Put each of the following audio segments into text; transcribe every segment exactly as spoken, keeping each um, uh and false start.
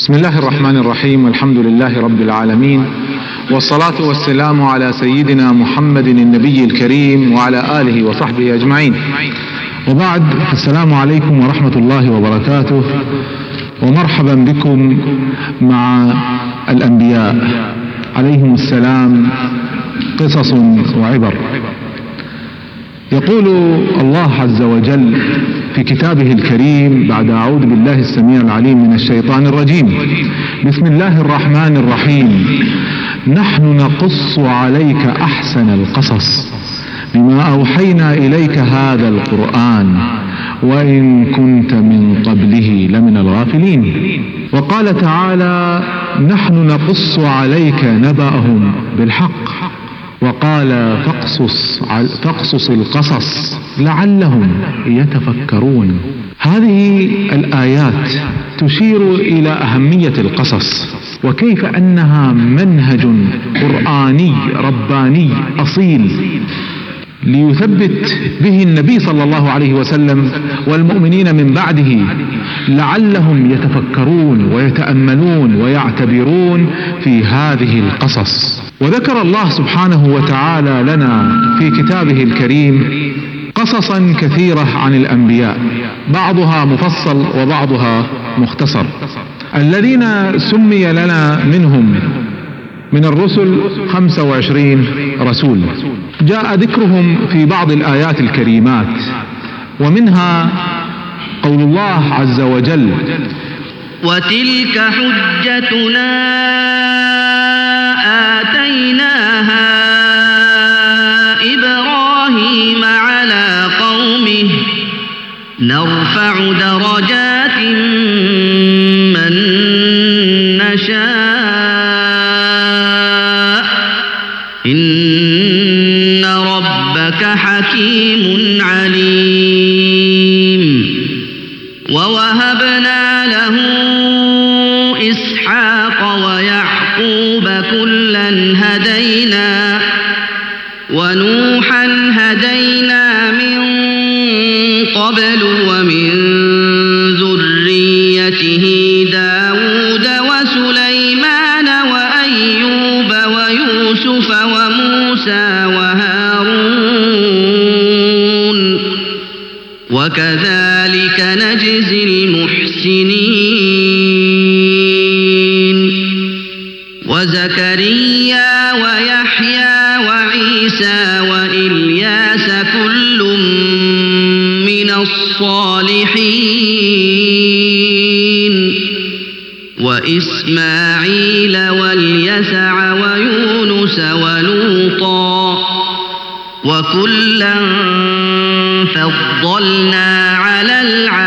بسم الله الرحمن الرحيم، والحمد لله رب العالمين، والصلاة والسلام على سيدنا محمد النبي الكريم وعلى آله وصحبه أجمعين، وبعد. السلام عليكم ورحمة الله وبركاته، ومرحبا بكم مع الأنبياء عليهم السلام، قصص وعبر. يقول الله عز وجل في كتابه الكريم بعد أعوذ بالله السميع العليم من الشيطان الرجيم: بسم الله الرحمن الرحيم، نحن نقص عليك أحسن القصص بما أوحينا إليك هذا القرآن وإن كنت من قبله لمن الغافلين. وقال تعالى: نحن نقص عليك نبأهم بالحق. وقال: فاقصص, فاقصص القصص لعلهم يتفكرون. هذه الآيات تشير إلى أهمية القصص، وكيف أنها منهج قرآني رباني أصيل ليثبت به النبي صلى الله عليه وسلم والمؤمنين من بعده، لعلهم يتفكرون ويتأملون ويعتبرون في هذه القصص. وذكر الله سبحانه وتعالى لنا في كتابه الكريم قصصا كثيرة عن الأنبياء، بعضها مفصل وبعضها مختصر. الذين سمي لنا منهم من الرسل خمسة وعشرين رسول، جاء ذكرهم في بعض الآيات الكريمات، ومنها قول الله عز وجل: وتلك حجتنا آتيناها إبراهيم على قومه نرفع درجات من نشاء إن ربك حكيم عليم. ووهبنا له إسحاق ويعقوب كلا هدينا ونوحا هدينا من قبل ومن ذريته داود وسليمان وأيوب ويوسف وموسى وهارون وكذلك نجزي المحسنين. وزكريا ويحيى وعيسى وإلياس كل من الصالحين وإسماعيل واليسع ويونس ولوطا وكلا فضلنا على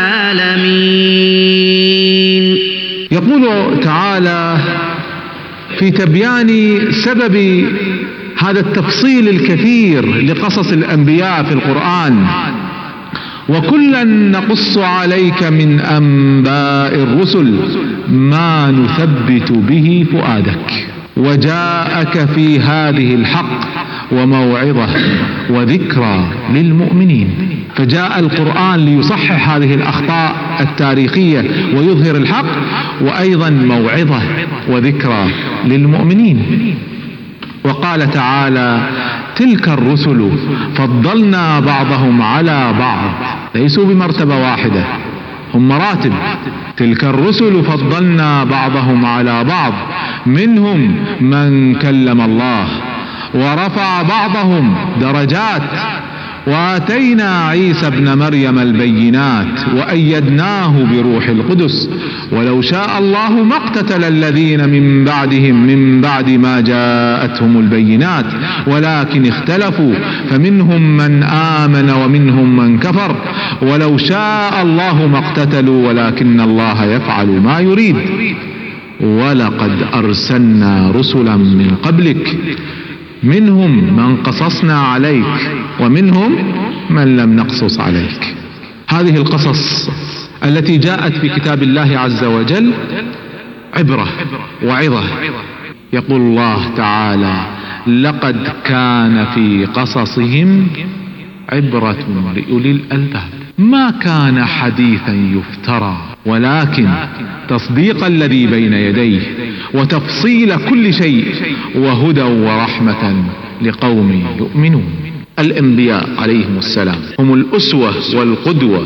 العالمين. يقول تعالى في تبيان سبب هذا التفصيل الكثير لقصص الأنبياء في القرآن: وكلا نقص عليك من أنباء الرسل ما نثبت به فؤادك وجاءك في هذه الحق وموعظة وذكرى للمؤمنين. فجاء القرآن ليصحح هذه الأخطاء التاريخية ويظهر الحق، وأيضا موعظة وذكرى للمؤمنين. وقال تعالى: تلك الرسل فضلنا بعضهم على بعض، ليسوا بمرتبة واحدة، هم مراتب. تلك الرسل فضلنا بعضهم على بعض، منهم من كلم الله ورفع بعضهم درجات، وآتينا عيسى ابن مريم البينات وأيدناه بروح القدس، ولو شاء الله ما اقتتل الذين من بعدهم من بعد ما جاءتهم البينات ولكن اختلفوا فمنهم من آمن ومنهم من كفر ولو شاء الله ما اقتتلوا ولكن الله يفعل ما يريد. ولقد أرسلنا رسلا من قبلك منهم من قصصنا عليك ومنهم من لم نقصص عليك. هذه القصص التي جاءت في كتاب الله عز وجل عبرة وعظة. يقول الله تعالى: لقد كان في قصصهم عبرة لأولي الألباب ما كان حديثا يفترى ولكن تصديق الذي بين يديه وتفصيل كل شيء وهدى ورحمة لقوم يؤمنون. الأنبياء عليهم السلام هم الأسوة والقدوة،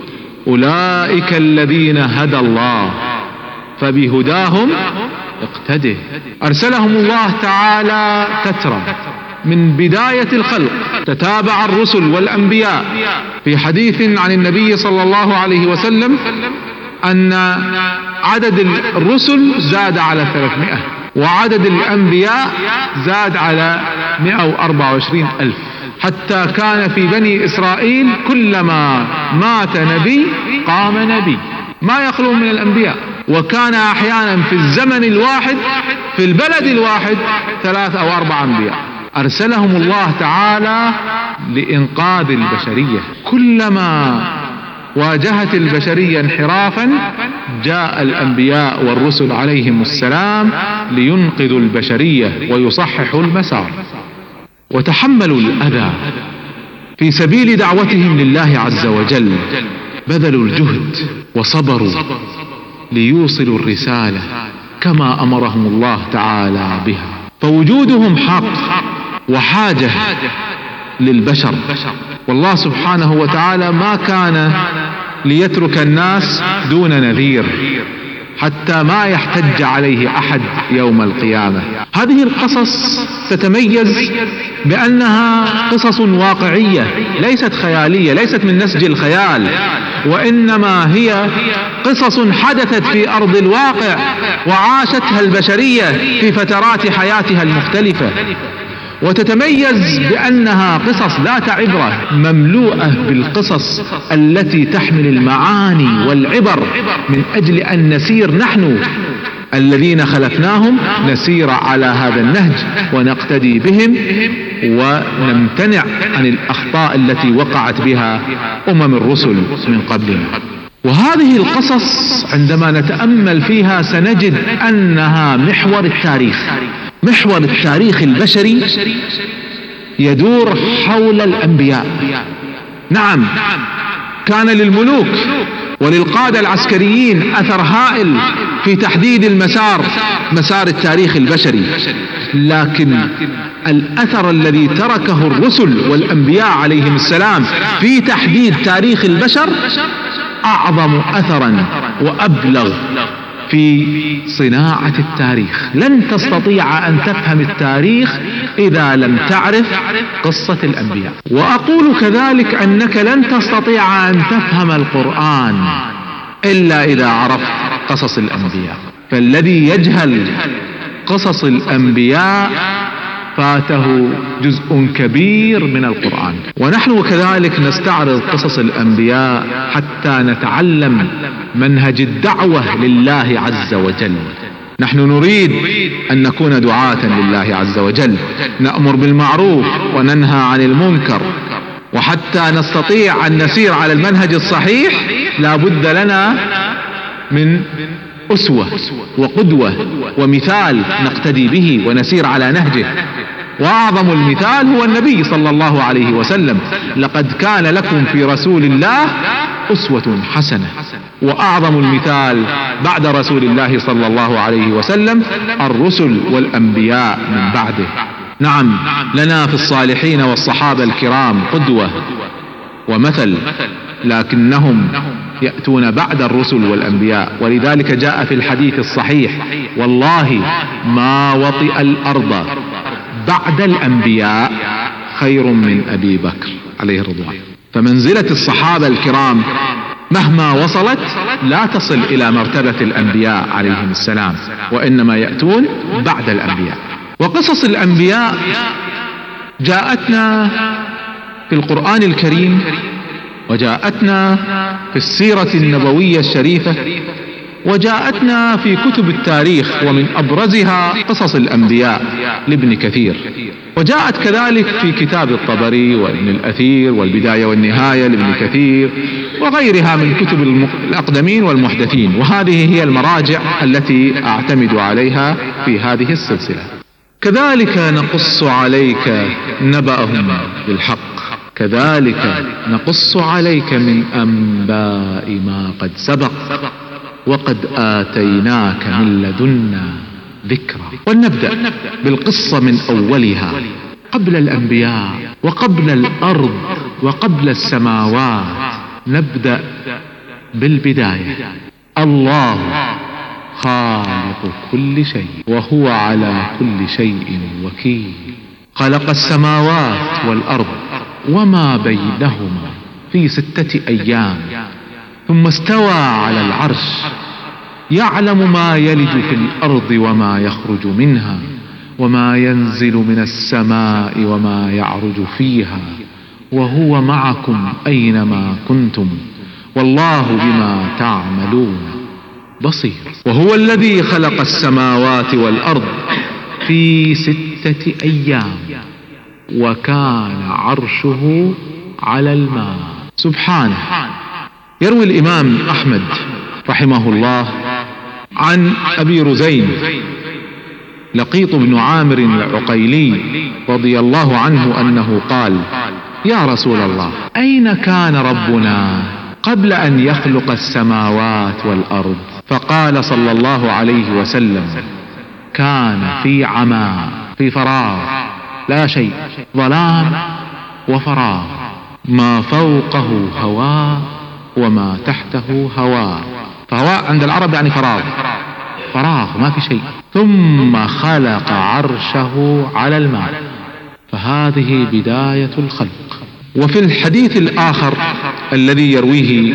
أولئك الذين هدى الله فبهداهم اقتده. أرسلهم الله تعالى تترى من بداية الخلق، تتابع الرسل والأنبياء. في حديث عن النبي صلى الله عليه وسلم أن عدد الرسل زاد على ثلاثمائة وعدد الأنبياء زاد على مئة وأربعة وعشرين ألف، حتى كان في بني إسرائيل كلما مات نبي قام نبي، ما يخلو من الأنبياء. وكان أحيانا في الزمن الواحد في البلد الواحد ثلاث أو أربع أنبياء. أرسلهم الله تعالى لإنقاذ البشرية. كلما واجهت البشرية انحرافا جاء الأنبياء والرسل عليهم السلام لينقذوا البشرية ويصححوا المسار، وتحملوا الأذى في سبيل دعوتهم لله عز وجل، بذلوا الجهد وصبروا ليوصلوا الرسالة كما أمرهم الله تعالى بها. فوجودهم حق وحاجة للبشر، والله سبحانه وتعالى ما كان ليترك الناس دون نذير حتى ما يحتج عليه أحد يوم القيامة. هذه القصص تتميز بأنها قصص واقعية، ليست خيالية، ليست من نسج الخيال، وإنما هي قصص حدثت في أرض الواقع وعاشتها البشرية في فترات حياتها المختلفة. وتتميز بأنها قصص ذات عبرة، مملوءة بالقصص التي تحمل المعاني والعبر، من أجل أن نسير نحن الذين خلفناهم نسير على هذا النهج ونقتدي بهم ونمتنع عن الأخطاء التي وقعت بها أمم الرسل من قبلنا. وهذه القصص عندما نتأمل فيها سنجد أنها محور التاريخ، محور التاريخ البشري يدور حول الأنبياء. نعم، كان للملوك وللقادة العسكريين أثر هائل في تحديد المسار، مسار التاريخ البشري، لكن الأثر الذي تركه الرسل والأنبياء عليهم السلام في تحديد تاريخ البشر أعظم أثرا وأبلغ في صناعة التاريخ. لن تستطيع أن تفهم التاريخ إذا لم تعرف قصة الأنبياء، وأقول كذلك أنك لن تستطيع أن تفهم القرآن إلا إذا عرفت قصص الأنبياء. فالذي يجهل قصص الأنبياء فاته جزء كبير من القرآن. ونحن كذلك نستعرض قصص الأنبياء حتى نتعلم منهج الدعوة لله عز وجل. نحن نريد أن نكون دعاة لله عز وجل، نأمر بالمعروف وننهى عن المنكر، وحتى نستطيع أن نسير على المنهج الصحيح لا بد لنا من أسوة وقدوة ومثال نقتدي به ونسير على نهجه. وأعظم المثال هو النبي صلى الله عليه وسلم: لقد كان لكم في رسول الله أسوة حسنة. وأعظم المثال بعد رسول الله صلى الله عليه وسلم الرسل والأنبياء من بعده. نعم، لنا في الصالحين والصحابة الكرام قدوة ومثل، لكنهم يأتون بعد الرسل والأنبياء. ولذلك جاء في الحديث الصحيح: والله ما وطئ الأرض بعد الأنبياء خير من أبي بكر عليه الرضوان. فمنزلة الصحابة الكرام مهما وصلت لا تصل إلى مرتبة الأنبياء عليهم السلام، وإنما يأتون بعد الأنبياء. وقصص الأنبياء جاءتنا في القرآن الكريم، وجاءتنا في السيرة النبوية الشريفة، وجاءتنا في كتب التاريخ، ومن أبرزها قصص الأنبياء لابن كثير، وجاءت كذلك في كتاب الطبري وابن الأثير والبداية والنهاية لابن كثير وغيرها من كتب الأقدمين والمحدثين. وهذه هي المراجع التي أعتمد عليها في هذه السلسلة. كذلك نقص عليك نبأهم بالحق، كذلك نقص عليك من أنباء ما قد سبق. وقد آتيناك من لدنا ذكرا. ولنبدأ بالقصة من أولها، قبل الأنبياء وقبل الأرض وقبل السماوات. نبدأ بالبداية. الله خالق كل شيء وهو على كل شيء وكيل. خلق السماوات والأرض وما بينهما في ستة أيام ثم استوى على العرش، يعلم ما يلج في الأرض وما يخرج منها وما ينزل من السماء وما يعرج فيها، وهو معكم أينما كنتم والله بما تعملون بصير. وهو الذي خلق السماوات والأرض في ستة أيام وكان عرشه على الماء. سبحانه. يروي الإمام أحمد رحمه الله عن أبي رزين لقيط بن عامر العقيلي رضي الله عنه أنه قال: يا رسول الله، أين كان ربنا قبل أن يخلق السماوات والأرض؟ فقال صلى الله عليه وسلم: كان في عمى، في فراغ، لا شيء، ظلام وفراغ، ما فوقه هواء وما تحته هواء. فهواء عند العرب يعني فراغ، فراغ ما في شيء. ثم خلق عرشه على الماء. فهذه بداية الخلق. وفي الحديث الآخر الذي يرويه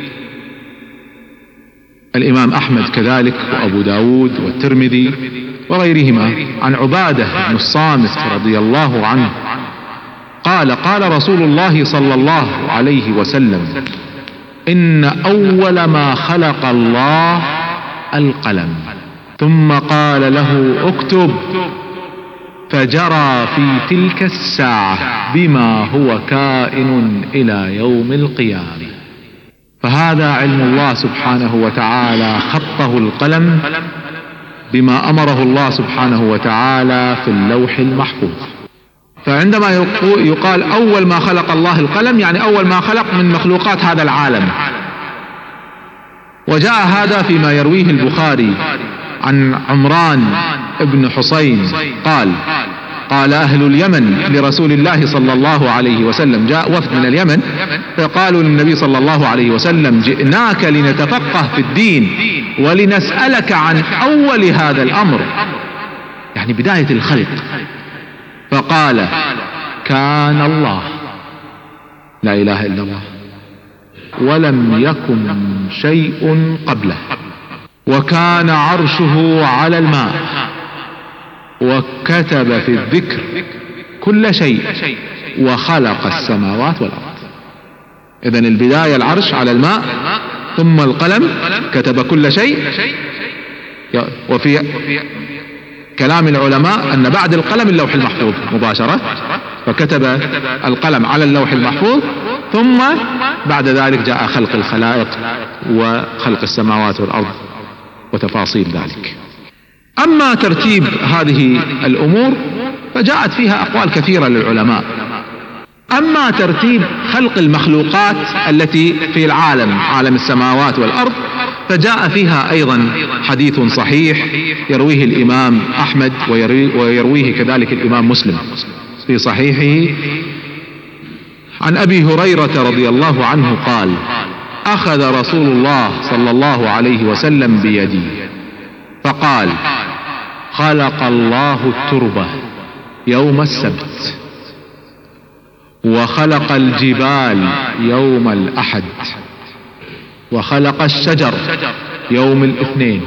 الإمام أحمد كذلك وأبو داود والترمذي وغيرهما عن عبادة بن الصامت رضي الله عنه قال: قال رسول الله صلى الله عليه وسلم: إن أول ما خلق الله القلم، ثم قال له: اكتب، فجرى في تلك الساعة بما هو كائن إلى يوم القيامة. فهذا علم الله سبحانه وتعالى، خطه القلم بما أمره الله سبحانه وتعالى في اللوح المحفوظ. فعندما يقال أول ما خلق الله القلم، يعني أول ما خلق من مخلوقات هذا العالم. وجاء هذا فيما يرويه البخاري عن عمران ابن حسين قال: قال أهل اليمن لرسول الله صلى الله عليه وسلم، جاء وفد من اليمن فقالوا للنبي صلى الله عليه وسلم: جئناك لنتفقه في الدين ولنسألك عن أول هذا الأمر، يعني بداية الخلق. فقال: كان الله، لا إله إلا الله، ولم يكن شيء قبله، وكان عرشه على الماء، وكتب في الذكر كل شيء، وخلق السماوات والأرض. إذن البداية العرش على الماء، ثم القلم كتب كل شيء. وفي كلام العلماء أن بعد القلم اللوح المحفوظ مباشرة، فكتب القلم على اللوح المحفوظ، ثم بعد ذلك جاء خلق الخلائق وخلق السماوات والأرض وتفاصيل ذلك. أما ترتيب هذه الأمور فجاءت فيها أقوال كثيرة للعلماء. أما ترتيب خلق المخلوقات التي في العالم، عالم السماوات والأرض، فجاء فيها أيضا حديث صحيح يرويه الإمام أحمد ويرويه كذلك الإمام مسلم في صحيحه عن أبي هريرة رضي الله عنه قال: أخذ رسول الله صلى الله عليه وسلم بيدي فقال: خلق الله التربة يوم السبت، وخلق الجبال يوم الأحد، وخلق الشجر يوم الاثنين،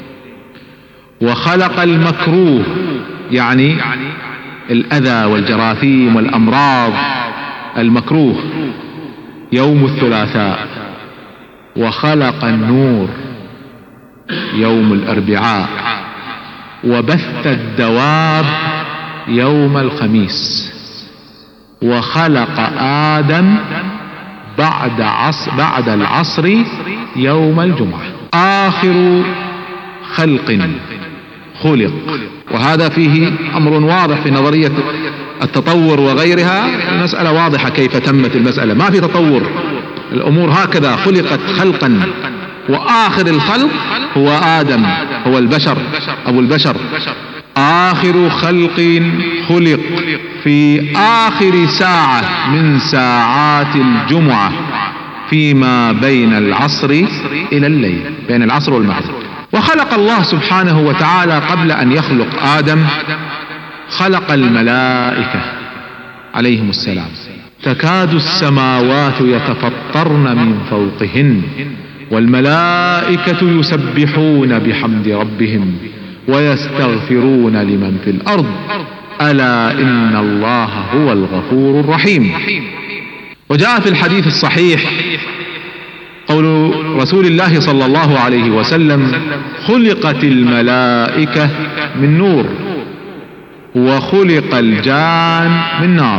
وخلق المكروه يعني الأذى والجراثيم والأمراض المكروه يوم الثلاثاء، وخلق النور يوم الأربعاء، وبث الدواب يوم الخميس، وخلق آدم بعد عصر بعد العصر يوم الجمعة. آخر خلق خلق. وهذا فيه أمر واضح في نظرية التطور وغيرها. المسألة واضحة كيف تمت المسألة، ما في تطور، الأمور هكذا خلقت خلقا وآخر الخلق هو آدم، هو البشر، أبو البشر، آخر خلق خلق في آخر ساعة من ساعات الجمعة فيما بين العصر إلى الليل، بين العصر والمغرب. وخلق الله سبحانه وتعالى قبل أن يخلق آدم خلق الملائكة عليهم السلام، تكاد السماوات يتفطرن من فوقهن والملائكة يسبحون بحمد ربهم ويستغفرون لمن في الأرض ألا إن الله هو الغفور الرحيم. وجاء في الحديث الصحيح قول رسول الله صلى الله عليه وسلم: خلقت الملائكة من نور وخلق الجان من نار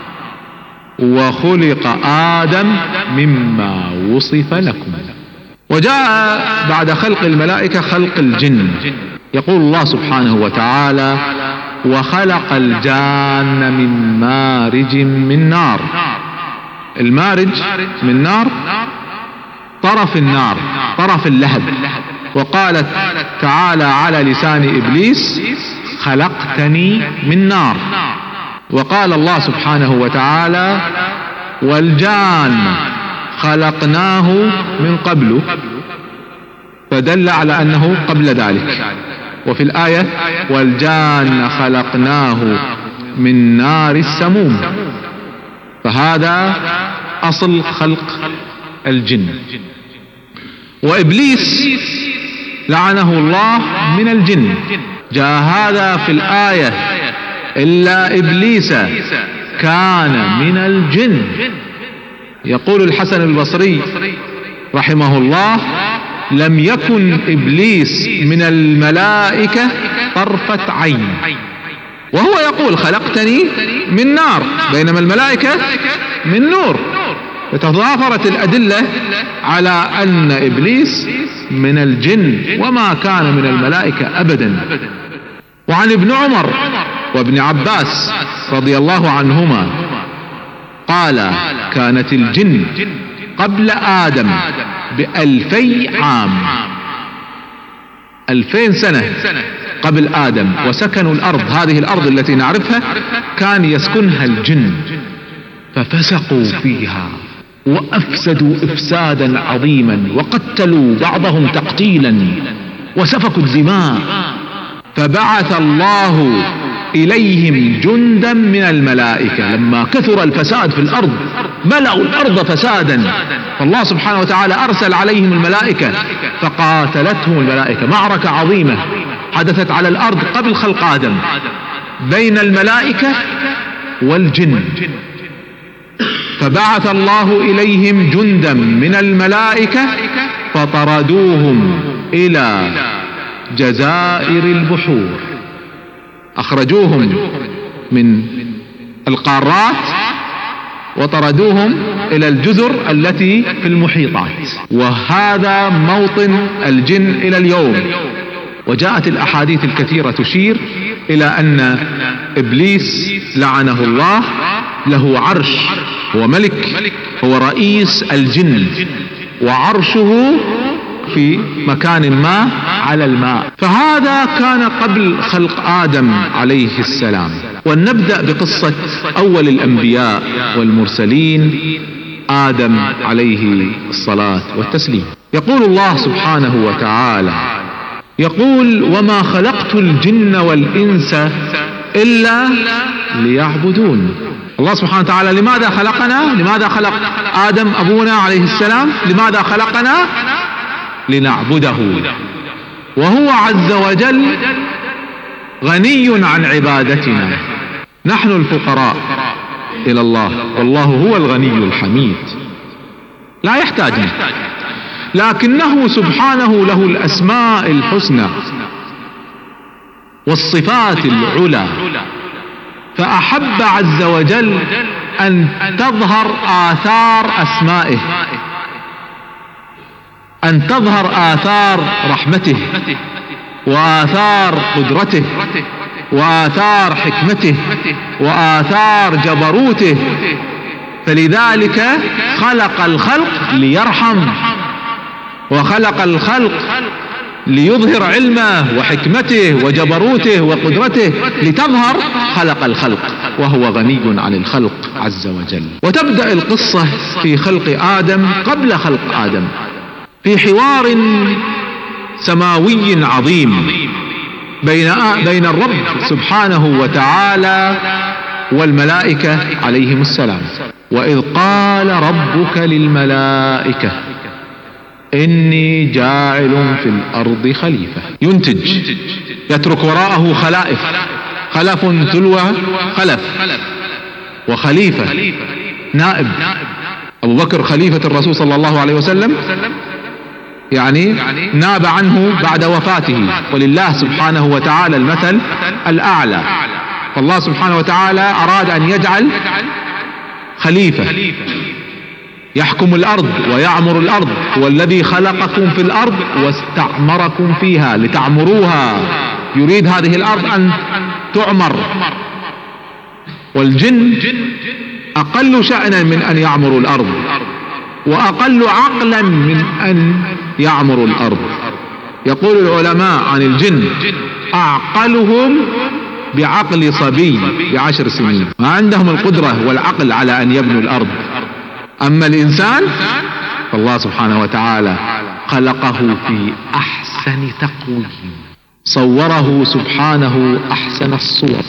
وخلق آدم مما وصف لكم. وجاء بعد خلق الملائكة خلق الجن، يقول الله سبحانه وتعالى: وخلق الجان من مارج من نار. المارج من نار طرف النار، طرف اللهب. وقالت تعالى على لسان إبليس: خلقتني من نار. وقال الله سبحانه وتعالى: والجان خلقناه من قبل، فدل على أنه قبل ذلك. وفي الآية: والجان خلقناه من نار السموم. فهذا أصل خلق الجن. وإبليس لعنه الله من الجن، جاء هذا في الآية: إلا إبليس كان من الجن. يقول الحسن البصري رحمه الله: لم يكن إبليس من الملائكة طرفة عين. وهو يقول: خلقتني من نار، بينما الملائكة من نور. فتضافرت الأدلة على أن إبليس من الجن وما كان من الملائكة أبدا. وعن ابن عمر وابن عباس رضي الله عنهما قال: كانت الجن قبل آدم بألفي عام، ألفين سنة قبل آدم، وسكنوا الأرض، هذه الأرض التي نعرفها كان يسكنها الجن، ففسقوا فيها وأفسدوا إفسادا عظيما وقتلوا بعضهم تقتيلا وسفكوا الدماء، فبعث الله إليهم جندا من الملائكة. لما كثر الفساد في الأرض ملأوا الأرض فسادا، فالله سبحانه وتعالى أرسل عليهم الملائكة فقاتلتهم الملائكة. معركة عظيمة حدثت على الأرض قبل خلق آدم بين الملائكة والجن، فبعث الله إليهم جندا من الملائكة فطردوهم إلى جزائر البحور، أخرجوهم من القارات وطردوهم إلى الجزر التي في المحيطات، وهذا موطن الجن إلى اليوم. وجاءت الأحاديث الكثيرة تشير إلى أن إبليس لعنه الله له عرش، هو ملك، هو رئيس الجن، وعرشه في مكان ما على الماء. فهذا كان قبل خلق آدم عليه السلام. ولنبدأ بقصة أول الأنبياء والمرسلين، آدم عليه الصلاة والتسليم. يقول الله سبحانه وتعالى، يقول: وما خلقت الجن والإنس إلا ليعبدون. الله سبحانه وتعالى لماذا خلقنا؟ لماذا خلق آدم أبونا عليه السلام؟ لماذا خلقنا؟ لنعبده. وهو عز وجل غني عن عبادتنا، نحن الفقراء إلى الله، والله هو الغني الحميد لا يحتاجنا، لكنه سبحانه له الأسماء الحسنى والصفات العلى، فأحب عز وجل أن تظهر آثار أسمائه، أن تظهر آثار رحمته وآثار قدرته وآثار حكمته وآثار جبروته. فلذلك خلق الخلق ليرحم، وخلق الخلق ليظهر علمه وحكمته وجبروته وقدرته لتظهر، خلق الخلق وهو غني عن الخلق عز وجل. وتبدأ القصة في خلق آدم قبل خلق آدم، في حوار سماوي عظيم بين بين الرب سبحانه وتعالى والملائكة عليهم السلام. وإذ قال ربك للملائكة إني جاعل في الأرض خليفة، ينتج، يترك وراءه خلائف، خلف تلو خلف، وخليفة نائب. أبو بكر خليفة الرسول صلى الله عليه وسلم، يعني ناب عنه بعد وفاته، ولله سبحانه وتعالى المثل الأعلى. فالله سبحانه وتعالى أراد أن يجعل خليفة يحكم الأرض ويعمر الأرض، هو الذي خلقكم في الأرض واستعمركم فيها لتعمروها، يريد هذه الأرض أن تعمر. والجن أقل شأنا من أن يعمروا الأرض، وأقل عقلا من أن يعمروا الأرض. يقول العلماء عن الجن أعقلهم بعقل صبي بعشر سنين، ما عندهم القدرة والعقل على أن يبنوا الأرض. أما الإنسان فالله سبحانه وتعالى خلقه في أحسن تقويم، صوره سبحانه أحسن الصور،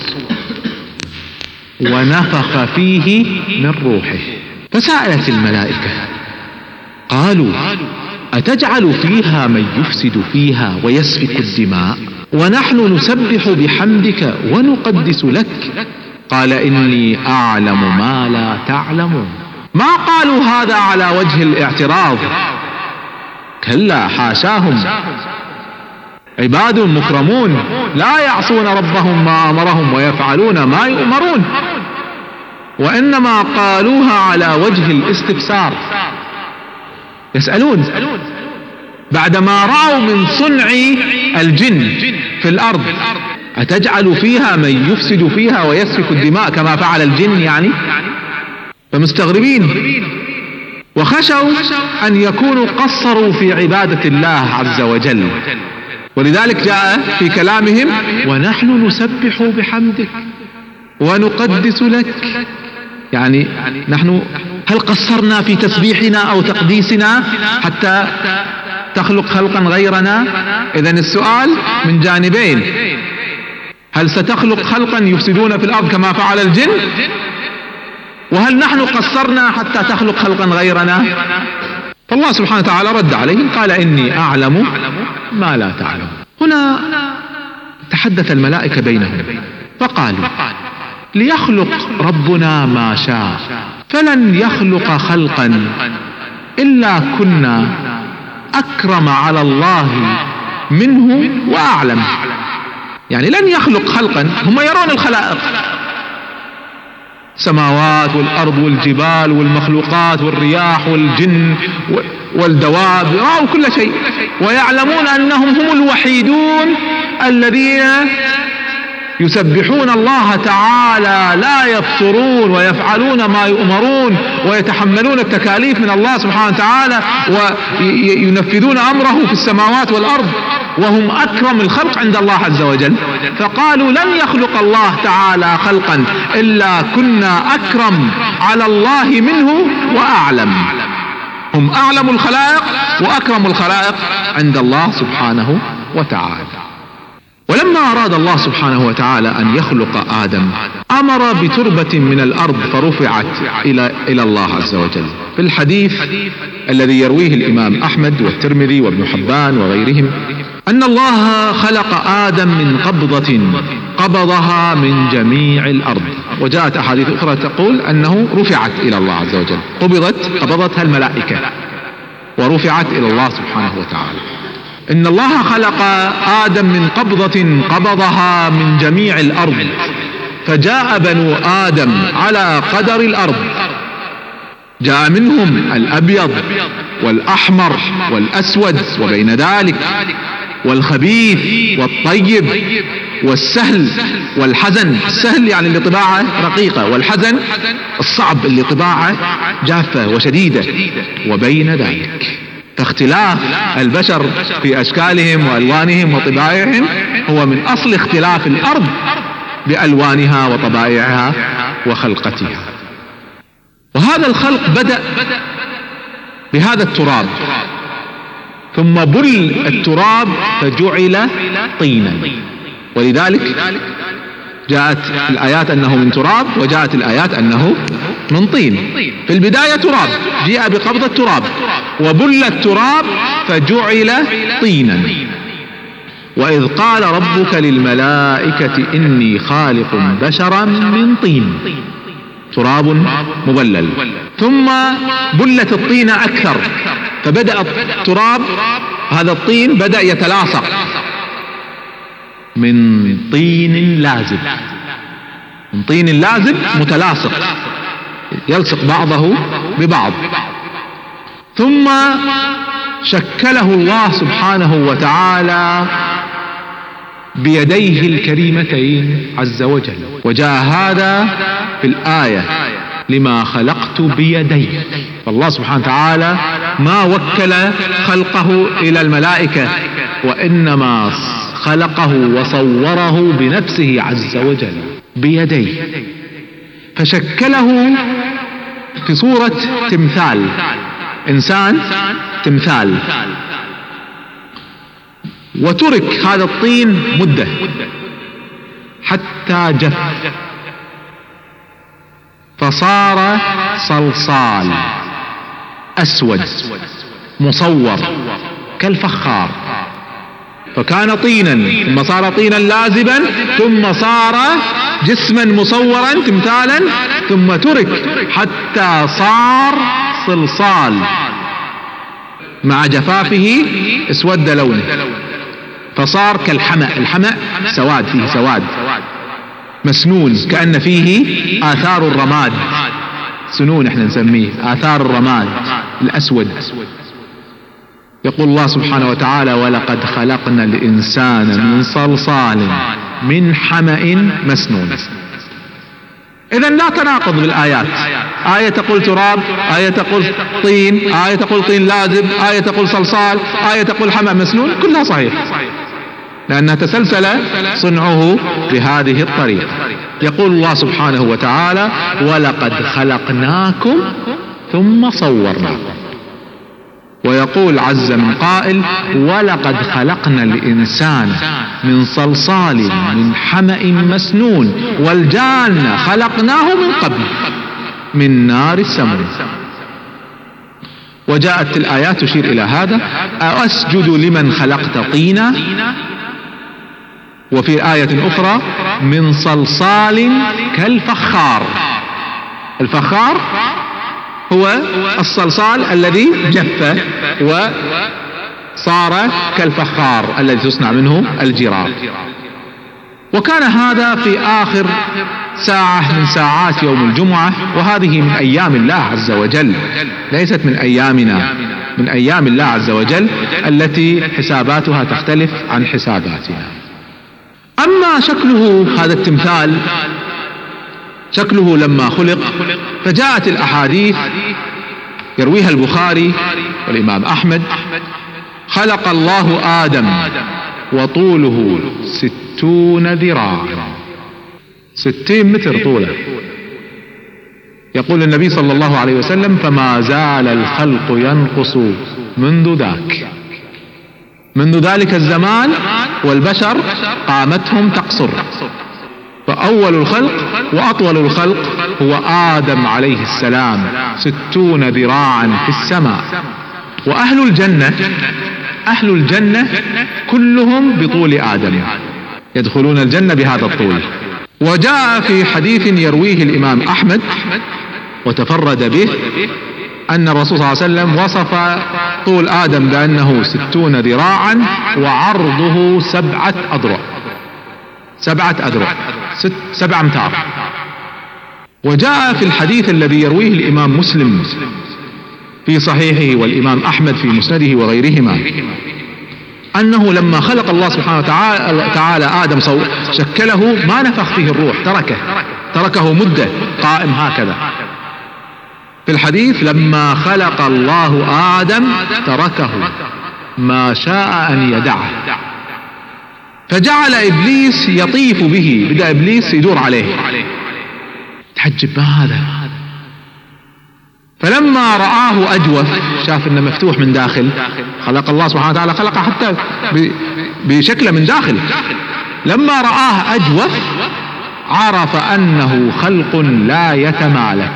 ونفخ فيه من روحه. فسألت الملائكة قالوا أتجعل فيها من يفسد فيها ويسفك الدماء ونحن نسبح بحمدك ونقدس لك؟ قال إني أعلم ما لا تعلمون. ما قالوا هذا على وجه الاعتراض، كلا حاشاهم، عباد مكرمون لا يعصون ربهم ما أمرهم ويفعلون ما يؤمرون، وإنما قالوها على وجه الاستفسار. يسألون بعدما رأوا من صنع الجن في الأرض، أتجعل فيها من يفسد فيها ويسفك الدماء كما فعل الجن يعني؟ فمستغربين، وخشوا أن يكونوا قصروا في عبادة الله عز وجل. ولذلك جاء في كلامهم ونحن نسبح بحمدك ونقدس لك، يعني نحن هل قصرنا في تسبيحنا أو تقديسنا حتى تخلق خلقا غيرنا؟ إذن السؤال من جانبين، هل ستخلق خلقا يفسدون في الأرض كما فعل الجن؟ وهل نحن قصرنا حتى تخلق خلقا غيرنا؟ فالله سبحانه وتعالى رد عليهم قال إني أعلم ما لا تعلم. هنا تحدث الملائكة بينهم فقالوا ليخلق ربنا ما شاء فلن يخلق خلقا إلا كنا أكرم على الله منه وأعلم. يعني لن يخلق خلقا، هم يرون الخلائق، السماوات والأرض والجبال والمخلوقات والرياح والجن والدواب، رأوا كل شيء ويعلمون أنهم هم الوحيدون الذين يسبحون الله تعالى لا يفترون ويفعلون ما يؤمرون ويتحملون التكاليف من الله سبحانه وتعالى وينفذون أمره في السماوات والأرض، وهم أكرم الخلق عند الله عز وجل. فقالوا لن يخلق الله تعالى خلقا إلا كنا أكرم على الله منه وأعلم. هم أعلم الخلائق وأكرم الخلائق عند الله سبحانه وتعالى. ولما أراد الله سبحانه وتعالى أن يخلق آدم أمر بتربة من الأرض فرفعت إلى إلى الله عز وجل. في الحديث الذي يرويه الإمام أحمد والترمذي وابن حبان وغيرهم أن الله خلق آدم من قبضة قبضها من جميع الأرض، وجاءت أحاديث أخرى تقول أنه رفعت إلى الله عز وجل، قبضت قبضتها الملائكة ورفعت إلى الله سبحانه وتعالى. إن الله خلق آدم من قبضة قبضها من جميع الأرض، فجاء بنو آدم على قدر الأرض، جاء منهم الأبيض والأحمر والأسود وبين ذلك، والخبيث والطيب والسهل والحزن. السهل يعني اللي طباعه رقيقة، والحزن الصعب اللي طباعه جافة وشديدة، وبين ذلك. فاختلاف البشر في أشكالهم وألوانهم وطبائعهم هو من أصل اختلاف الأرض بألوانها وطبائعها وخلقتها. وهذا الخلق بدأ بهذا التراب، ثم بل التراب فجعل طينا، ولذلك جاءت الآيات أنه من تراب، وجاءت الآيات أنه من طين. في البداية تراب، جاء بقبض التراب، وبل التراب فجعل طينا. وإذ قال ربك للملائكة إني خالق بشرا من طين، تراب مبلل. ثم بلت الطين أكثر، فبدأ التراب هذا الطين بدأ يتلاصق من طين لازب، من طين لازب متلاصق يلصق بعضه ببعض. ثم شكله الله سبحانه وتعالى بيديه الكريمتين عز وجل، وجاء هذا في الآية لما خلقت بيدي. فالله سبحانه وتعالى ما وكل خلقه إلى الملائكة، وإنما خلقه وصوره بنفسه عز وجل بيديه، فشكله في صورة تمثال إنسان، تمثال. وترك هذا الطين مدة حتى جف، فصار صلصال أسود مصور كالفخار. فكان طينا ثم صار طينا لازبا، ثم صار جسما مصورا تمثالا، ثم ترك حتى صار صلصال، مع جفافه اسود لونه، فصار كالحمأ. الحمأ سواد، فيه سواد مسنون كأن فيه آثار الرماد، سنون احنا نسميه آثار الرماد الأسود. يقول الله سبحانه وتعالى ولقد خلقنا الإنسان من صلصال من حمأ مسنون. إذن لا تناقض بالآيات، آية تقول تراب، آية تقول طين، آية تقول طين لازب، آية تقول صلصال، آية تقول حمأ مسنون، كلها صحيح، لأنها تسلسل صنعه بهذه الطريقة. يقول الله سبحانه وتعالى ولقد خلقناكم ثم صورناكم. ويقول عز من قائل ولقد خلقنا الإنسان من صلصال من حمأ مسنون والجان خلقناه من قبل من نار السموم. وجاءت الآيات تشير إلى هذا، أسجد لمن خلقت طينا. وفي آية أخرى من صلصال كالفخار. الفخار هو الصلصال الذي جف وصار كالفخار الذي تصنع منه الجرار. وكان هذا في آخر ساعة من ساعات يوم الجمعة، وهذه من أيام الله عز وجل، ليست من أيامنا، من أيام الله عز وجل التي حساباتها تختلف عن حساباتنا. أما شكله هذا التمثال، شكله لما خلق، فجاءت الأحاديث يرويها البخاري والإمام أحمد: خلق الله آدم وطوله ستون ذراعا، ستين متر طوله. يقول النبي صلى الله عليه وسلم: فما زال الخلق ينقص منذ ذاك، منذ ذلك الزمان والبشر قامتهم تقصر. فأول الخلق وأطول الخلق هو آدم عليه السلام، ستون ذراعا في السماء. وأهل الجنة، أهل الجنة كلهم بطول آدم، يدخلون الجنة بهذا الطول. وجاء في حديث يرويه الإمام أحمد وتفرد به أن الرسول صلى الله عليه وسلم وصف طول آدم بأنه ستون ذراعا وعرضه سبعة أذرع، سبعة أذرع، ست سبع أمتار. وجاء في الحديث الذي يرويه الإمام مسلم في صحيحه والإمام أحمد في مسنده وغيرهما أنه لما خلق الله سبحانه وتعالى تعالى آدم شكله ما نفخ فيه الروح، تركه تركه مدة قائم هكذا. في الحديث لما خلق الله آدم تركه ما شاء أن يدعه، فجعل إبليس يطيف به، بدأ إبليس يدور عليه. تحجب ما هذا؟ فلما رآه أجوف، شاف إنه مفتوح من داخل، خلق الله سبحانه وتعالى خلقه حتى بشكله من داخل، لما رآه أجوف عرف أنه خلق لا يتمالك.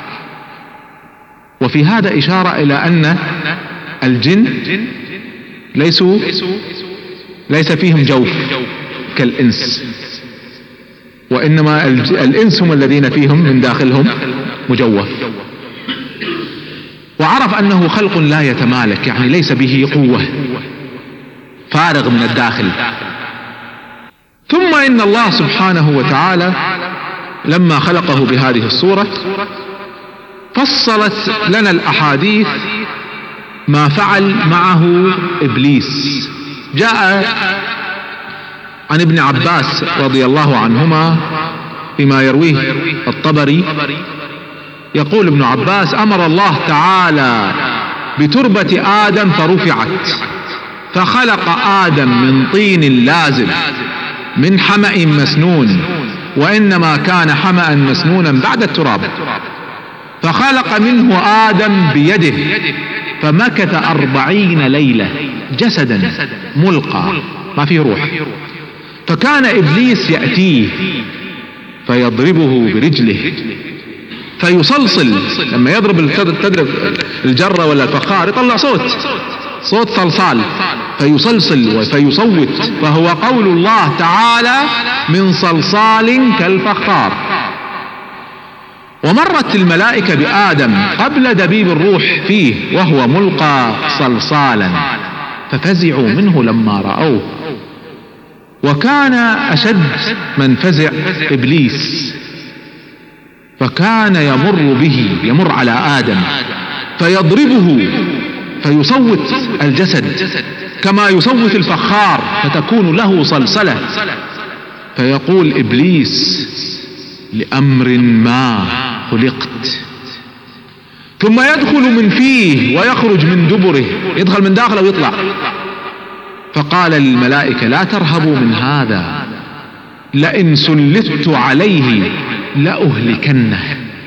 وفي هذا إشارة إلى أن الجن ليسوا ليس فيهم جوف كالإنس، وإنما الإنس هم الذين فيهم من داخلهم مجوف. وعرف أنه خلق لا يتمالك، يعني ليس به قوة، فارغ من الداخل. ثم إن الله سبحانه وتعالى لما خلقه بهذه الصورة فصلت لنا الأحاديث ما فعل معه إبليس. جاء عن ابن عباس رضي الله عنهما فيما يرويه الطبري، يقول ابن عباس: أمر الله تعالى بتربة آدم فرفعت، فخلق آدم من طين لازب من حمأ مسنون، وإنما كان حمأ مسنونا بعد التراب، فخلق منه آدم بيده، فمكث أربعين ليلة جسدا ملقى ما فيه روح. فكان إبليس يأتيه فيضربه برجله فيصلصل، لما يضرب تضرب الجرة ولا الفخار يطلع صوت صوت صلصال، فيصلصل وفيصوت، فهو قول الله تعالى: من صلصال كالفخار. ومرت الملائكة بآدم قبل دبيب الروح فيه وهو ملقى صلصالا، ففزعوا منه لما رأوه. وكان أشد من فزع إبليس، فكان يمر به يمر على آدم فيضربه فيصوت الجسد كما يصوت الفخار، فتكون له صلصلة. فيقول إبليس: لأمر ما خلقت. ثم يدخل من فيه ويخرج من دبره، يدخل من داخله ويطلع. فقال للملائكة: لا ترهبوا من هذا، لئن سلطت عليه لأهلكنه،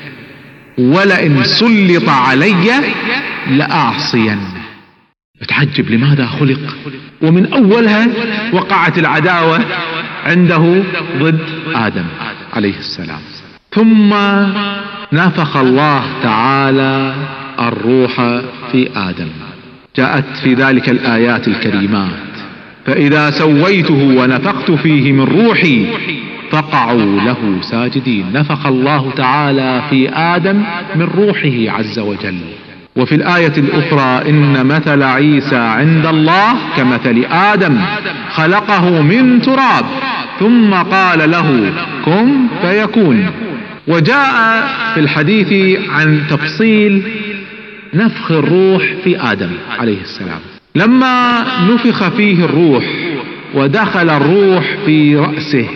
ولئن سلط علي لأعصينه. بتعجب لماذا خلق، ومن أولها وقعت العداوة عنده ضد آدم عليه السلام. ثم نفخ الله تعالى الروح في آدم، جاءت في ذلك الآيات الكريمات: فإذا سويته ونفخت فيه من روحي فقعوا له ساجدين. نفخ الله تعالى في آدم من روحه عز وجل. وفي الآية الأخرى: إن مثل عيسى عند الله كمثل آدم خلقه من تراب ثم قال له كن فيكون. وجاء في الحديث عن تفصيل نفخ الروح في آدم عليه السلام. لما نفخ فيه الروح ودخل الروح في رأسه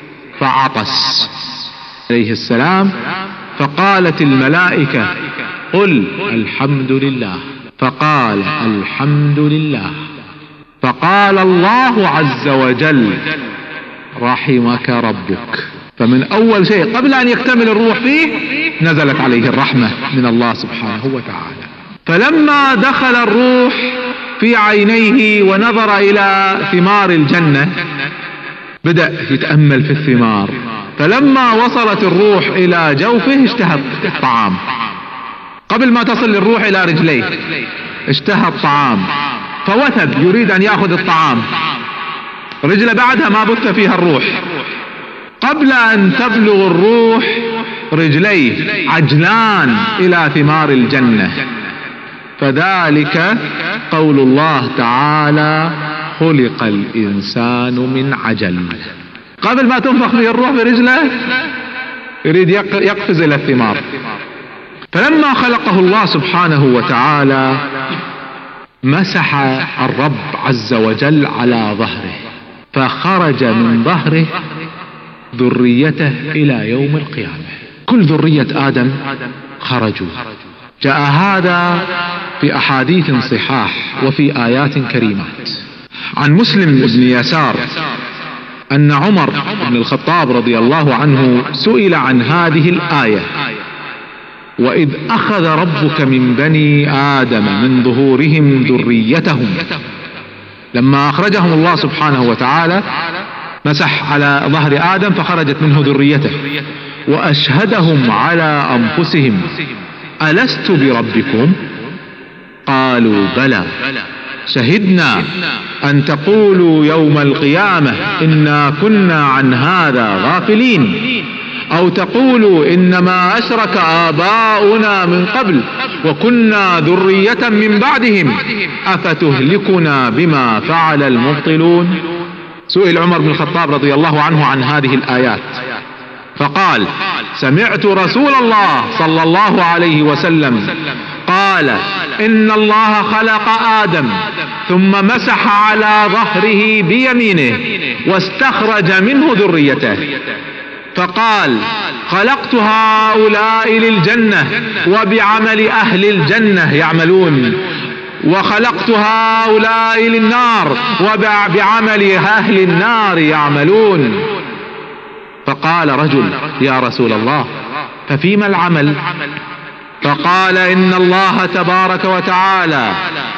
فعطس عليه السلام، فقالت الملائكة: قل الحمد لله. فقال: الحمد لله. فقال الله عز وجل: رحمك ربك. فمن أول شيء قبل أن يكتمل الروح فيه نزلت عليه الرحمة من الله سبحانه وتعالى. فلما دخل الروح في عينيه ونظر إلى ثمار الجنة بدأ يتأمل في الثمار. فلما وصلت الروح إلى جوفه اشتهى الطعام، قبل ما تصل الروح إلى رجليه اشتهى الطعام، فوثب يريد أن يأخذ الطعام. رجل بعدها ما بث فيها الروح، قبل أن تبلغ الروح رجليه عجلان إلى ثمار الجنة. فذلك قول الله تعالى: خلق الإنسان من عجل. قبل ما تنفخ فيه الروح برجله يريد يقفز إلى الثمار. فلما خلقه الله سبحانه وتعالى مسح الرب عز وجل على ظهره، فخرج من ظهره ذريته إلى يوم القيامة. كل ذرية آدم خرجوا جاء هذا في أحاديث صحاح وفي آيات كريمات. عن مسلم بن يسار أن عمر بن الخطاب رضي الله عنه سئل عن هذه الآية: وإذ أخذ ربك من بني آدم من ظهورهم ذريتهم. لما أخرجهم الله سبحانه وتعالى مسح على ظهر آدم فخرجت منه ذريته، وأشهدهم على أنفسهم: ألست بربكم؟ قالوا بلى شهدنا أن تقولوا يوم القيامة إنا كنا عن هذا غافلين، أو تقولوا إنما أشرك آباؤنا من قبل وكنا ذرية من بعدهم أفتهلكنا بما فعل المبطلون. سئل عمر بن الخطاب رضي الله عنه عن هذه الآيات فقال: سمعت رسول الله صلى الله عليه وسلم قال: إن الله خلق آدم ثم مسح على ظهره بيمينه واستخرج منه ذريته، فقال: خلقت هؤلاء للجنة وبعمل أهل الجنة يعملون، وخلقت هؤلاء للنار وبعمل أهل النار يعملون. فقال رجل: يا رسول الله ففيما العمل؟ فقال: إن الله تبارك وتعالى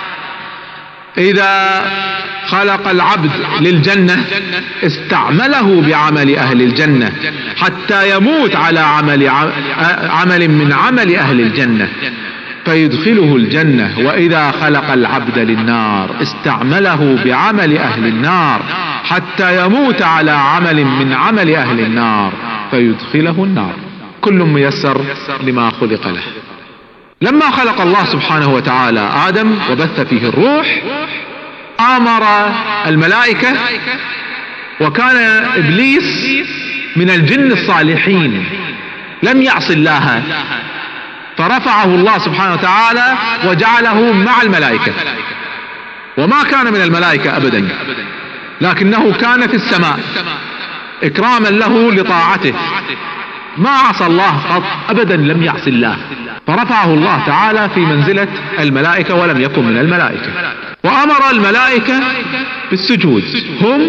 إذا خلق العبد للجنة استعمله بعمل أهل الجنة حتى يموت على عمل عمل من عمل أهل الجنة فيدخله الجنة، وإذا خلق العبد للنار استعمله بعمل أهل النار حتى يموت على عمل من عمل أهل النار فيدخله النار. كل ميسر لما خلق له. لما خلق الله سبحانه وتعالى آدم وبث فيه الروح أمر الملائكة، وكان إبليس من الجن الصالحين لم يعص الله، فرفعه الله سبحانه وتعالى وجعله مع الملائكة، وما كان من الملائكة أبدا، لكنه كان في السماء إكراما له لطاعته، ما عصى الله قط أبدا، لم يعص الله، فرفعه الله تعالى في منزلة الملائكة ولم يكن من الملائكة. وأمر الملائكة بالسجود هم،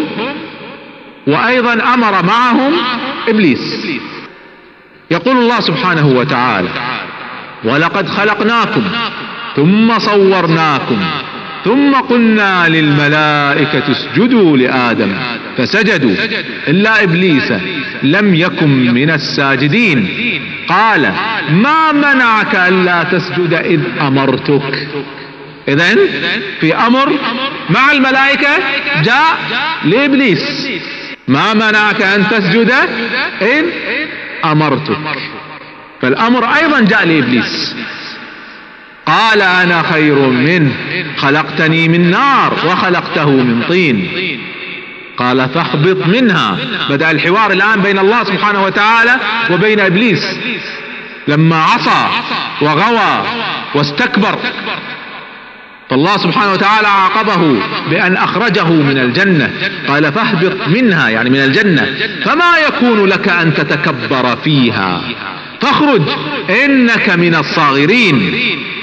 وأيضا أمر معهم إبليس. يقول الله سبحانه وتعالى: ولقد خلقناكم ثم صورناكم ثم قلنا للملائكة اسجدوا لآدم فسجدوا إلا إبليس لم يكن من الساجدين قال: ما منعك ألا تسجد إذ أمرتك. إذن في أمر مع الملائكة جاء لإبليس: ما منعك أن تسجد إذ أمرتك. فالأمر أيضا جاء لإبليس، قال: أنا خير منه خلقتني من نار وخلقته من طين. قال: فاهبط منها. بدأ الحوار الآن بين الله سبحانه وتعالى وبين إبليس لما عصى وغوى واستكبر، فالله سبحانه وتعالى عاقبه بأن أخرجه من الجنة، قال: فاهبط منها يعني من الجنة، فما يكون لك أن تتكبر فيها فاخرج إنك من الصاغرين،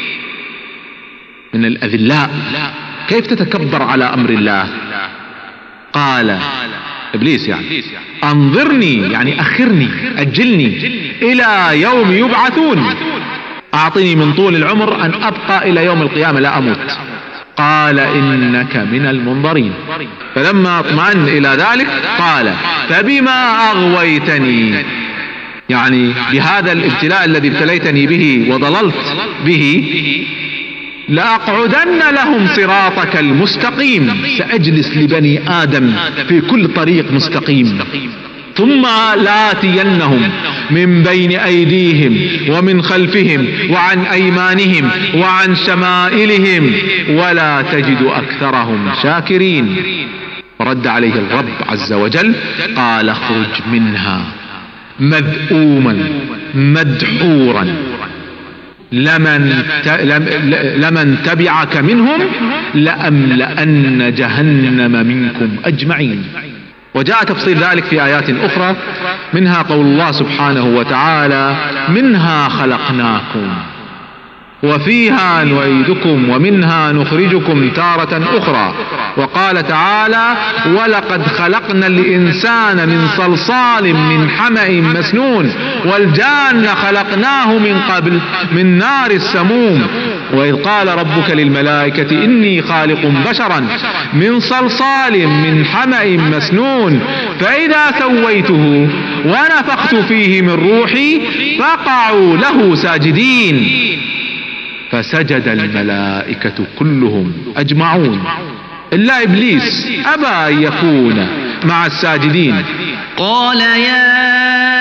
من الأذلاء. كيف تتكبر على أمر الله؟ قال إبليس يعني: أنظرني يعني أخرني أجلني إلى يوم يبعثون، أعطني من طول العمر أن أبقى إلى يوم القيامة لا أموت. قال: إنك من المنظرين. فلما اطمأن إلى ذلك قال: فبما أغويتني، يعني بهذا الابتلاء الذي ابتليتني به وضللت به لأقعدن لهم صراطك المستقيم، سأجلس لبني آدم في كل طريق مستقيم، ثم لآتينهم من بين أيديهم ومن خلفهم وعن أيمانهم وعن شمائلهم ولا تجد أكثرهم شاكرين. رد عليه الرب عز وجل قال: اخرج منها مذءوما مدحورا لمن لمن تبعك منهم لأملأن جهنم منكم أجمعين. وجاء تفصيل ذلك في آيات أخرى، منها قول الله سبحانه وتعالى: منها خلقناكم وفيها نعيدكم ومنها نخرجكم تارة أخرى. وقال تعالى: ولقد خلقنا الإنسان من صلصال من حمأ مسنون والجان خلقناه من قبل من نار السموم. وإذ قال ربك للملائكة إني خالق بشرا من صلصال من حمأ مسنون فإذا سويته ونفخت فيه من روحي فقعوا له ساجدين. فسجد الملائكة كلهم أجمعون إلا إبليس أبى أن يكون مع الساجدين. قال يا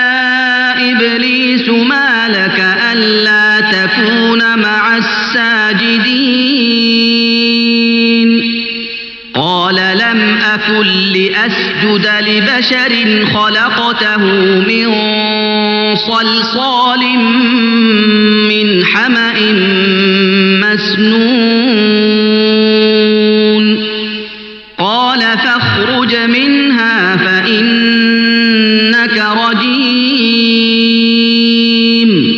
إبليس ما لك ألا تكون مع الساجدين؟ قال لم أكن لأسجد لبشر خلقته من صلصال من حمأ مسنون. قال فاخرج منها فإنك رجيم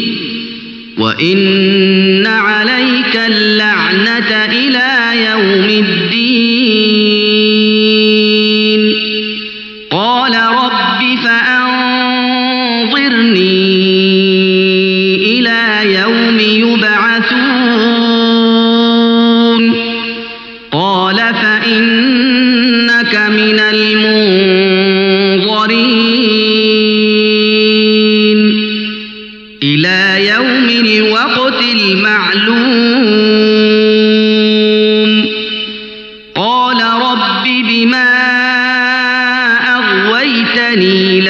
وإن عليك اللعنة إلى يوم الدين. قال رب فأنظرني إلى يوم يبعثون. قال فإنك من المنظرين إلى يوم الوقت المعلوم. قال رب بما أغويتني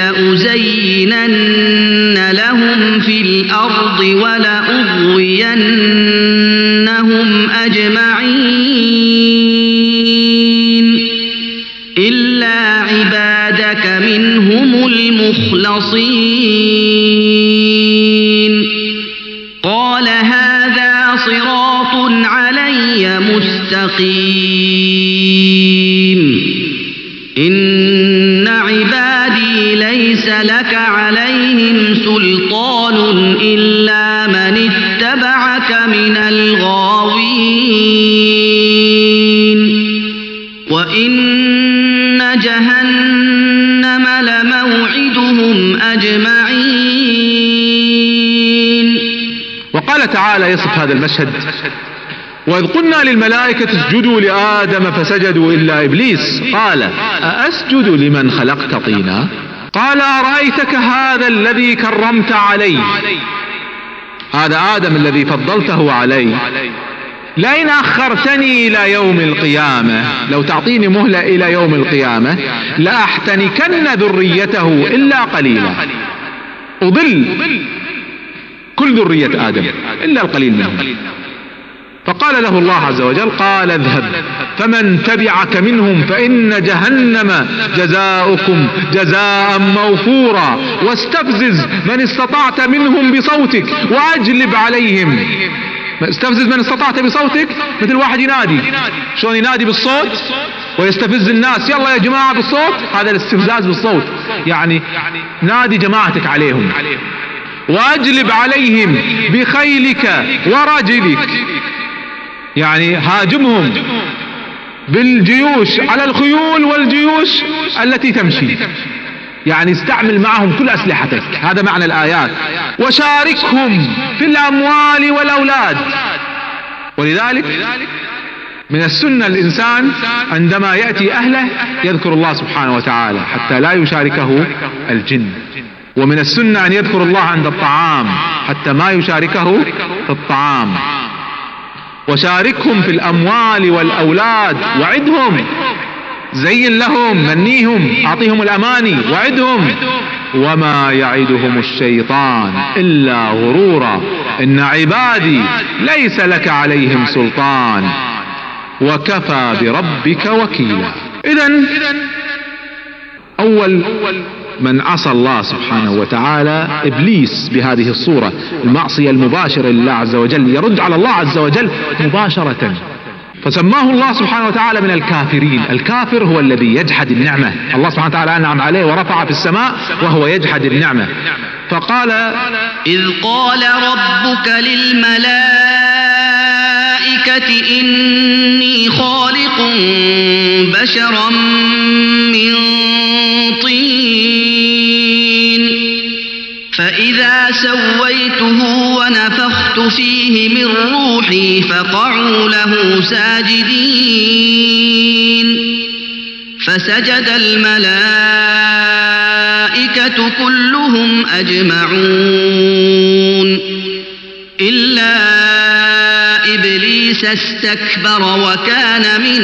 لأزينن لهم في الأرض ولأغوينهم أجمعين إلا عبادك منهم المخلصين. قال هذا صراط علي مستقيم. إن عبادي ليس لك عليهم سلطان إلا من اتبعك من الغاوين. وإن جهنم لموعدهم أجمعين. وقال تعالى يصف هذا المشهد: وإذ قلنا للملائكة اسجدوا لآدم فسجدوا إلا إبليس قال أأسجد لمن خلقت طينا؟ قال أرأيتك هذا الذي كرمت علي، هذا آدم الذي فضلته علي، لئن أخرتني إلى يوم القيامة، لو تعطيني مهلة إلى يوم القيامة لأحتنكن ذريته إلا قليلا، أضل كل ذرية آدم إلا القليل منهم. فقال له الله عز وجل: قال اذهب فمن تبعك منهم فإن جهنم جزاؤكم جزاء موفورا واستفزز من استطعت منهم بصوتك وأجلب عليهم. استفزز من استطعت بصوتك، مثل واحد ينادي، شلون ينادي بالصوت ويستفز الناس، يلا يا جماعة بالصوت، هذا الاستفزاز بالصوت، يعني نادي جماعتك عليهم. وأجلب عليهم بخيلك ورجلك، يعني هاجمهم بالجيوش على الخيول والجيوش التي تمشي، يعني استعمل معهم كل أسلحتك، هذا معنى الآيات. وشاركهم في الأموال والأولاد. ولذلك من السنة الإنسان عندما يأتي أهله يذكر الله سبحانه وتعالى حتى لا يشاركه الجن. ومن السنة أن يذكر الله عند الطعام حتى ما يشاركه في الطعام. وشاركهم في الأموال والأولاد، وعدهم، زين لهم، منيهم، أعطيهم الأماني، وعدهم. وما يعدهم الشيطان إلا غرورا إن عبادي ليس لك عليهم سلطان وكفى بربك وكيلا. إذن أول من عصى الله سبحانه وتعالى إبليس بهذه الصورة، المعصية المباشرة لله عز وجل، يرد على الله عز وجل مباشرة، فسماه الله سبحانه وتعالى من الكافرين. الكافر هو الذي يجحد النعمة، الله سبحانه وتعالى أنعم عليه ورفع في السماء وهو يجحد النعمة. فقال: إذ قال ربك للملائكة الملائكة إني خالق بشرا من طين فإذا سويته ونفخت فيه من روحي فقعوا له ساجدين فسجد الملائكة كلهم أجمعون إلا إبليس استكبر وكان من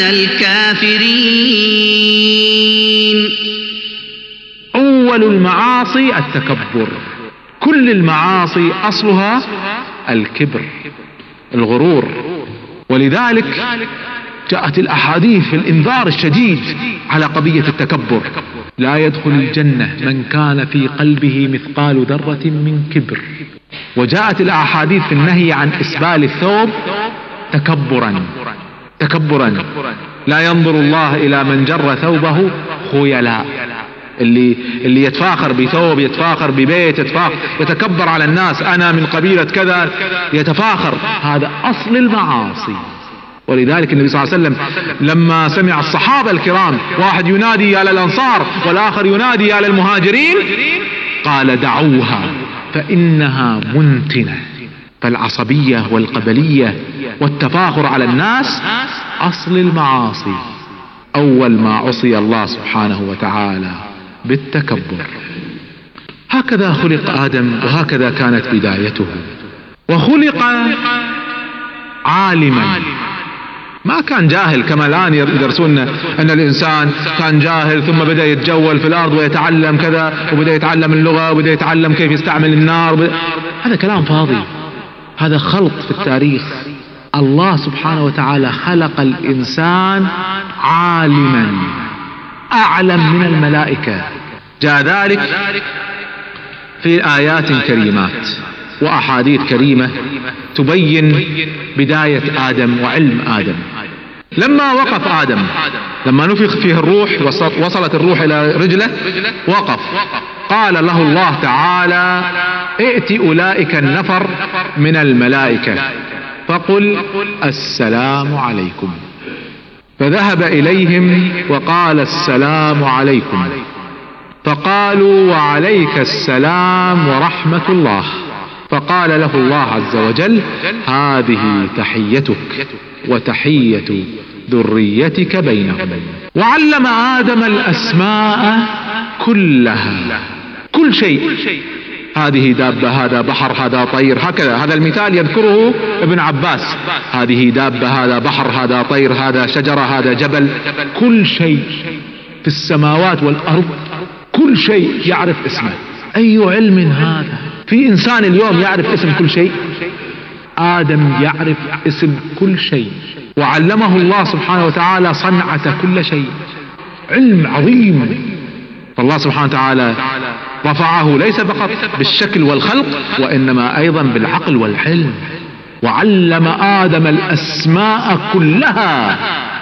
الكافرين. أول المعاصي التكبر. كل المعاصي أصلها الكبر، الغرور. ولذلك جاءت الأحاديث في الإنذار الشديد على قضية التكبر. لا يدخل الجنة من كان في قلبه مثقال ذرة من كبر. وجاءت الأحاديث في النهي عن إسبال الثوب تكبرا تكبرا. لا ينظر الله إلى من جر ثوبه خيلاء، اللي اللي يتفاخر بثوب، يتفاخر ببيت، يتفاخر يتكبر على الناس، أنا من قبيلة كذا، يتفاخر. هذا أصل المعاصي. ولذلك النبي صلى الله عليه وسلم لما سمع الصحابة الكرام واحد ينادي يا للأنصار والآخر ينادي يا للمهاجرين قال دعوها فإنها منتنة. فالعصبية والقبلية والتفاخر على الناس أصل المعاصي. أول ما عصي الله سبحانه وتعالى بالتكبر. هكذا خلق آدم وهكذا كانت بدايته. وخلق عالما، ما كان جاهل كما الآن يدرسون أن الإنسان كان جاهل ثم بدأ يتجول في الأرض ويتعلم كذا وبدأ يتعلم اللغة وبدأ يتعلم كيف يستعمل النار. ب... هذا كلام فاضي، هذا خلط في التاريخ. الله سبحانه وتعالى خلق الإنسان عالما أعلم من الملائكة. جاء ذلك في آيات كريمات وأحاديث كريمة تبين بداية آدم وعلم آدم. لما وقف آدم، لما نفخ فيه الروح وصلت الروح إلى رجله وقف، قال له الله تعالى ائت أولئك النفر من الملائكة فقل السلام عليكم. فذهب إليهم وقال السلام عليكم، فقالوا وعليك السلام ورحمة الله. فقال له الله عز وجل هذه تحيتك وتحية ذريتك بينهم. وعلم آدم الأسماء كلها، كل شيء. هذه دابة، هذا بحر، هذا طير، هكذا. هذا المثال يذكره ابن عباس، هذه دابة، هذا بحر، هذا طير، هذا شجرة، هذا جبل. كل شيء في السماوات والأرض، كل شيء يعرف اسمه. أي علم هذا؟ في إنسان اليوم يعرف اسم كل شيء؟ آدم يعرف اسم كل شيء، وعلمه الله سبحانه وتعالى صنعة كل شيء. علم عظيم. فالله سبحانه وتعالى رفعه ليس فقط بالشكل والخلق وإنما أيضا بالعقل والحلم. وعلم آدم الأسماء كلها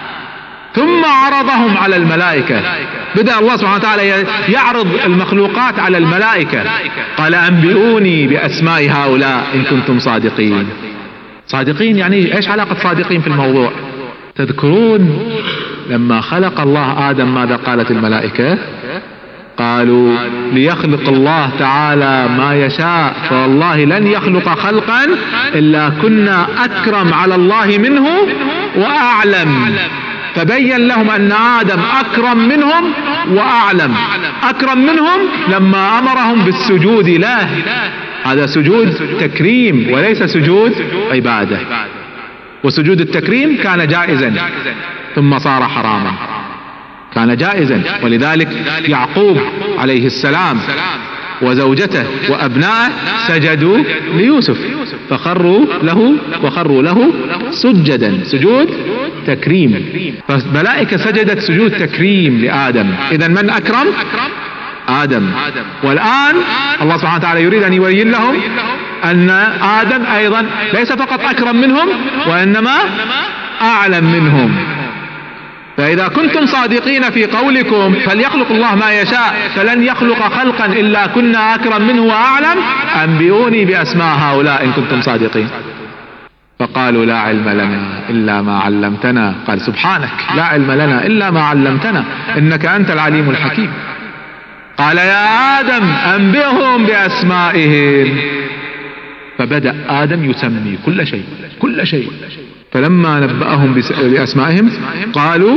ثم عرضهم على الملائكة. بدأ الله سبحانه وتعالى يعرض المخلوقات على الملائكة. قال أنبئوني بأسماء هؤلاء إن كنتم صادقين. صادقين يعني إيش علاقة صادقين في الموضوع؟ تذكرون لما خلق الله آدم ماذا قالت الملائكة؟ قالوا ليخلق الله تعالى ما يشاء فوالله لن يخلق خلقا إلا كنا أكرم على الله منه وأعلم. فبين لهم أن آدم أكرم منهم وأعلم. أكرم منهم لما أمرهم بالسجود له، هذا سجود تكريم وليس سجود عبادة. وسجود التكريم كان جائزا ثم صار حراما، كان جائزا. ولذلك يعقوب عليه السلام وزوجته وأبنائه سجدوا ليوسف فخروا له وخروا له سجدا، سجود تكريم. فالملائكة سجدت سجود تكريم لآدم. إذن من أكرم؟ آدم. والآن الله سبحانه وتعالى يريد أن يبين لهم أن آدم أيضا ليس فقط أكرم منهم وإنما أعلم منهم. فإذا كنتم صادقين في قولكم فليخلق الله ما يشاء فلن يخلق خلقا إلا كنا أكرم منه وأعلم، أنبئوني بأسماء هؤلاء إن كنتم صادقين. قالوا لا علم لنا إلا ما علمتنا. قال سبحانك لا علم لنا إلا ما علمتنا إنك أنت العليم الحكيم. قال يا آدم أنبئهم بأسمائهم. فبدأ آدم يسمي كل شيء كل شيء. فلما نبأهم بأسمائهم قالوا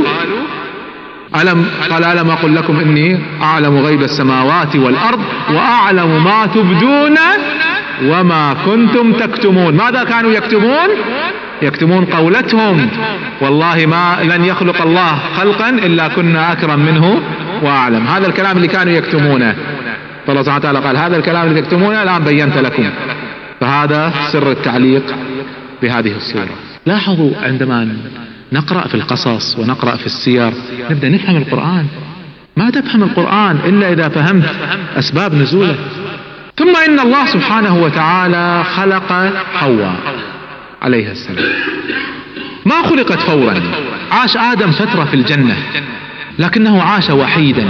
ألم قال ألم أقل لكم إني أعلم غيب السماوات والأرض وأعلم ما تبدون وما كنتم تكتمون. ماذا كانوا يكتمون؟ يكتمون قولتهم والله ما لن يخلق الله خلقا إلا كنا أكرم منه وأعلم. هذا الكلام اللي كانوا يكتمونه، فالله سبحانه وتعالى قال هذا الكلام اللي تكتمونه الآن بينت لكم. فهذا سر التعليق بهذه الصورة. لاحظوا عندما نقرأ في القصص ونقرأ في السير نبدأ نفهم القرآن. ما تفهم القرآن إلا إذا فهمت أسباب نزوله. ثم إن الله سبحانه وتعالى خلق حواء عليها السلام. ما خلقت فورا، عاش آدم فترة في الجنة لكنه عاش وحيدا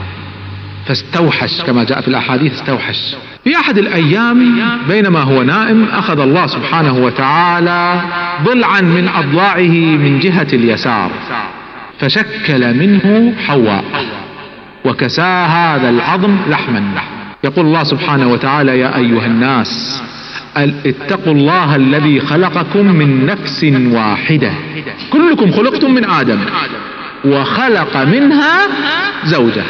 فاستوحش كما جاء في الأحاديث. استوحش في أحد الأيام بينما هو نائم أخذ الله سبحانه وتعالى ضلعا من أضلاعه من جهة اليسار فشكل منه حواء وكسى هذا العظم لحما. يقول الله سبحانه وتعالى يا أيها الناس اتقوا الله الذي خلقكم من نفس واحدة. كلكم خلقتم من آدم وخلق منها زوجها.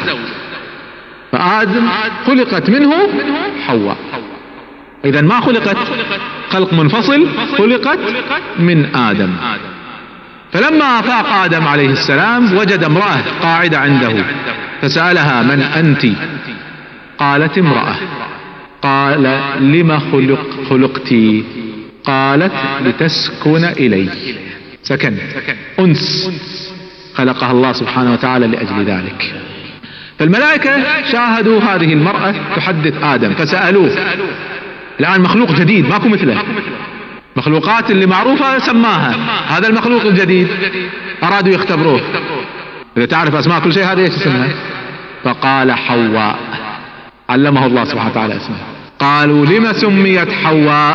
فآدم خلقت منه حواء. إذن ما خلقت خلق منفصل، خلقت من آدم. فلما أفاق آدم عليه السلام وجد امرأة قاعدة عنده فسألها من أنت؟ قالت امرأة. قال لما خلق خلقتي؟ قالت لتسكن إلي. سكن أنس خلقها الله سبحانه وتعالى لأجل ذلك. فالملائكة شاهدوا هذه المرأة تحدث آدم فسألوه. الآن مخلوق جديد ماكو مثله، مخلوقات اللي معروفة سماها، هذا المخلوق الجديد أرادوا يختبروه. إذا تعرف أسماء كل شيء هذا ايش اسمها؟ فقال حواء، علمه الله سبحانه وتعالى اسمها. قالوا لما سميت حواء؟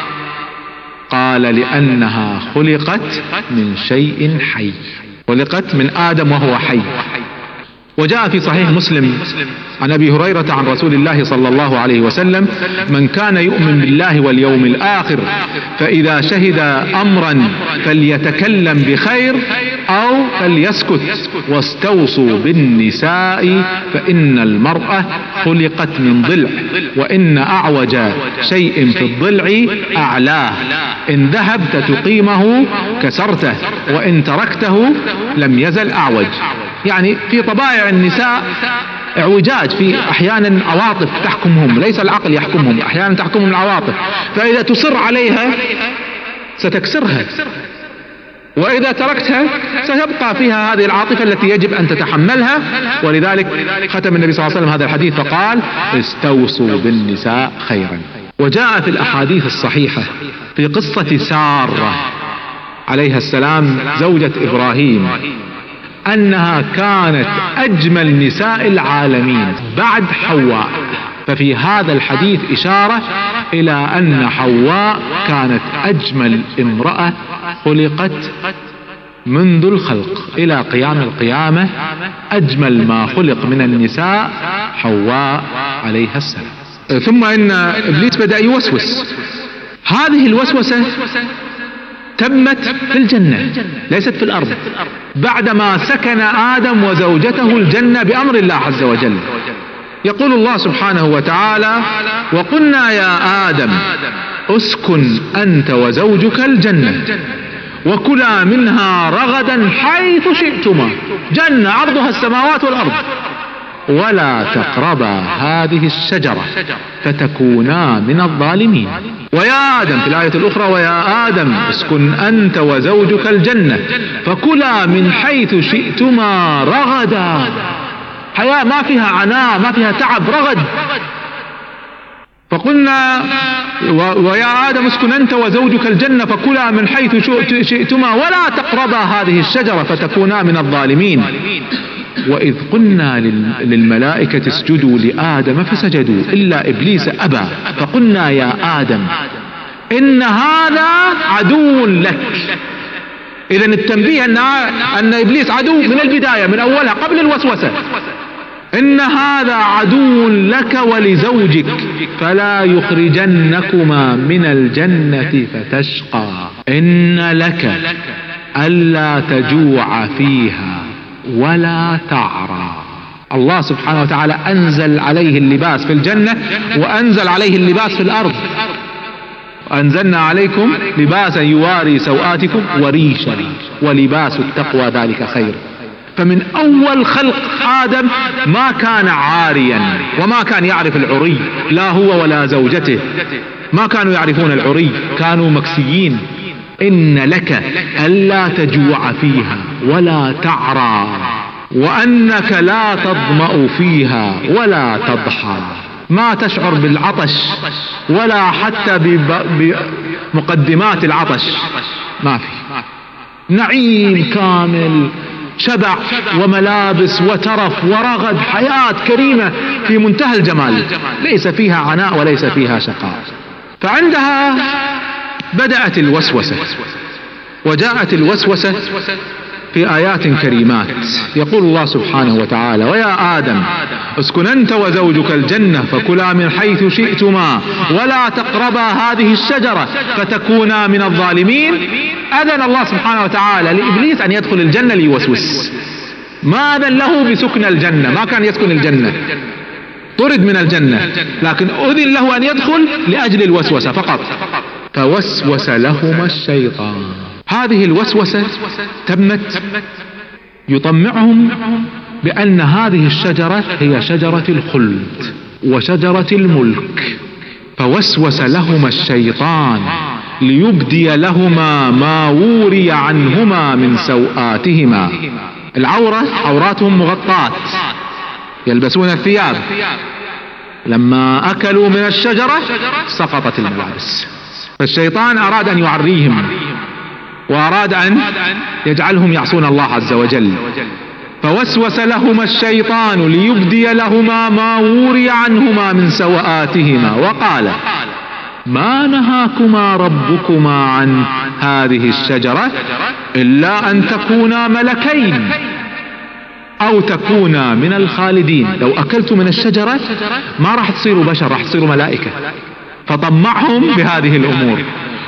قال لأنها خلقت من شيء حي، خلقت من آدم وهو حي. وجاء في صحيح مسلم عن أبي هريرة عن رسول الله صلى الله عليه وسلم من كان يؤمن بالله واليوم الآخر فإذا شهد أمرا فليتكلم بخير أو فليسكت واستوصوا بالنساء فإن المرأة خلقت من ضلع وإن أعوج شيء في الضلع أعلاه إن ذهبت تقيمه كسرته وإن تركته لم يزل أعوج. يعني في طبائع النساء اعوجاج، في احيانا عواطف تحكمهم، ليس العقل يحكمهم، احيانا تحكمهم العواطف، فاذا تصر عليها ستكسرها واذا تركتها ستبقى فيها هذه العاطفة التي يجب ان تتحملها. ولذلك ختم النبي صلى الله عليه وسلم هذا الحديث فقال استوصوا بالنساء خيرا. وجاء في الاحاديث الصحيحة في قصة سارة عليها السلام زوجة ابراهيم أنها كانت أجمل نساء العالمين بعد حواء. ففي هذا الحديث إشارة إلى أن حواء كانت أجمل امرأة خلقت منذ الخلق إلى قيام القيامة. أجمل ما خلق من النساء حواء عليها السلام. ثم إن إبليس بدأ يوسوس. هذه الوسوسة تمت في الجنة ليست في الأرض، بعدما سكن آدم وزوجته الجنة بأمر الله عز وجل. يقول الله سبحانه وتعالى وقلنا يا آدم اسكن أنت وزوجك الجنة وكلا منها رغدا حيث شئتما. جنة عرضها السماوات والأرض ولا تقربا هذه الشجرة فتكونا من الظالمين. ويا آدم في الآية الأخرى ويا آدم اسكن أنت وزوجك الجنة فكلا من حيث شئتما رغدا. حياة ما فيها عناء ما فيها تعب، رغد. فقلنا ويا آدم اسكن أنت وزوجك الجنة فكلا من حيث شئتما ولا تقربا هذه الشجرة فتكونا من الظالمين. وإذ قلنا للملائكة اسجدوا لآدم فسجدوا إلا إبليس أبى فقلنا يا آدم إن هذا عدو لك. إذن التنبيه أن, أن إبليس عدو من البداية من أولها قبل الوسوسة. إن هذا عدو لك ولزوجك فلا يخرجنكما من الجنة فتشقى. إن لك ألا تجوع فيها ولا تعرى. الله سبحانه وتعالى أنزل عليه اللباس في الجنة وأنزل عليه اللباس في الأرض. أنزلنا عليكم لباسا يواري سوآتكم وريشا ولباس التقوى ذلك خير. فمن أول خلق آدم ما كان عاريا وما كان يعرف العري، لا هو ولا زوجته ما كانوا يعرفون العري، كانوا مكسيين. إن لك ألا تجوع فيها ولا تعرى وأنك لا تظمأ فيها ولا تضحى. ما تشعر بالعطش ولا حتى بمقدمات العطش، ما في. نعيم كامل، شبع وملابس وترف ورغد، حياة كريمة في منتهى الجمال، ليس فيها عناء وليس فيها شقاء. فعندها بدأت الوسوسة، وجاءت الوسوسة في آيات كريمات. يقول الله سبحانه وتعالى: ويا آدم اسكن أنت وزوجك الجنة فكلا من حيث شئتما ولا تقربا هذه الشجرة فتكونا من الظالمين. أذن الله سبحانه وتعالى لإبليس أن يدخل الجنة ليوسوس، ما أذن له بسكن الجنة، ما كان يسكن الجنة، طرد من الجنة، لكن أذن له أن يدخل لأجل الوسوسة فقط. فوسوس لهما الشيطان. هذه الوسوسة تمت يطمعهم بأن هذه الشجرة هي شجرة الخلد وشجرة الملك. فوسوس لهما الشيطان ليبدي لهما ما وري عنهما من سوآتهما. العورة عوراتهم مغطاة، يلبسون الثياب. لما أكلوا من الشجرة سقطت الملابس، فالشيطان أراد أن يعريهم وأراد أن يجعلهم يعصون الله عز وجل. فوسوس لهما الشيطان ليبدي لهما ما وري عنهما من سوآتهما وقال: ما نهاكما ربكما عن هذه الشجرة إلا أن تكونا ملكين أو تكونا من الخالدين. لو أكلتم من الشجرة ما راح تصيروا بشر، راح تصيروا ملائكة. فطمعهم بهذه الأمور.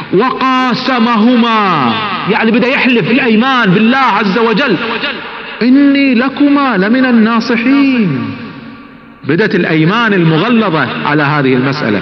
وقاسمهما، يعني بدأ يحلف الأيمان بالله عز وجل: إني لكما لمن الناصحين. بدأت الأيمان المغلظة على هذه المسألة.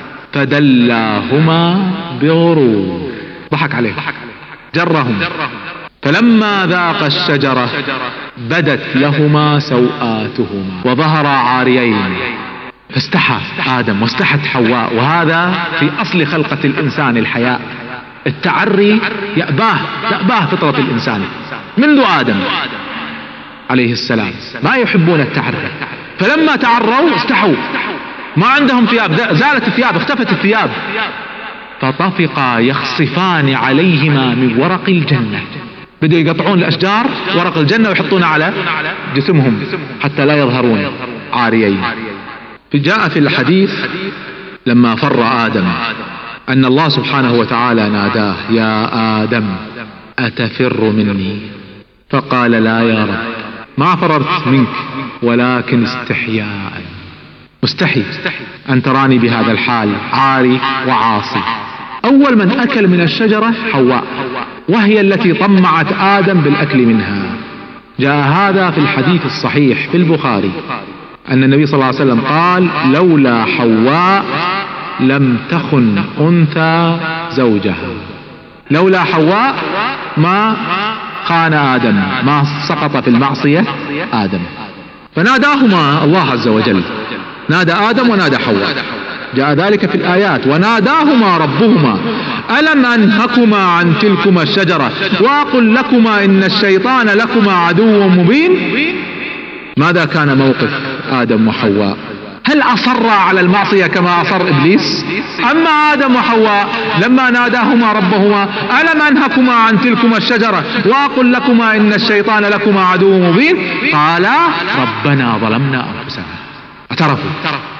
فدلاهما بغرور، ضحك عليه، جرهم. فلما ذاق الشجرة بدت لهما سوآتهما وظهرا عاريين. فاستحى آدم واستحت حواء، وهذا في أصل خلقة الإنسان الحياء. التعري يأباه يأباه فطرة الإنسان منذ آدم عليه السلام، ما يحبون التعري. فلما تعروا استحوا، ما عندهم ثياب، زالت الثياب، اختفت الثياب. فطفقا يخصفان عليهما من ورق الجنة. بدأوا يقطعون الأشجار ورق الجنة ويحطون على جسمهم حتى لا يظهرون عاريين. جاء في الحديث لما فر آدم أن الله سبحانه وتعالى ناداه: يا آدم أتفر مني؟ فقال: لا يا رب، ما فررت منك ولكن استحياء، مستحي أن تراني بهذا الحال عاري وعاصي. أول من أكل من الشجرة حواء، وهي التي طمعت آدم بالأكل منها. جاء هذا في الحديث الصحيح في البخاري أن النبي صلى الله عليه وسلم قال: لولا حواء لم تخن أنثى زوجها. لولا حواء ما خان آدم، ما سقط في المعصية آدم. فناداهما الله عز وجل، نادى آدم ونادى حواء. جاء ذلك في الآيات: وناداهما ربهما ألم أنهكما عن تلكما الشجرة وأقل لكما إن الشيطان لكما عدو مبين. ماذا كان موقف آدم وحواء؟ هل أصر على المعصية كما أصر إبليس؟ أما آدم وحواء لما ناداهما ربهما ألم أنهكما عن تلكما الشجرة وأقل لكما إن الشيطان لكما عدو مبين، قالا ربنا ظلمنا أنفسنا. اعترفوا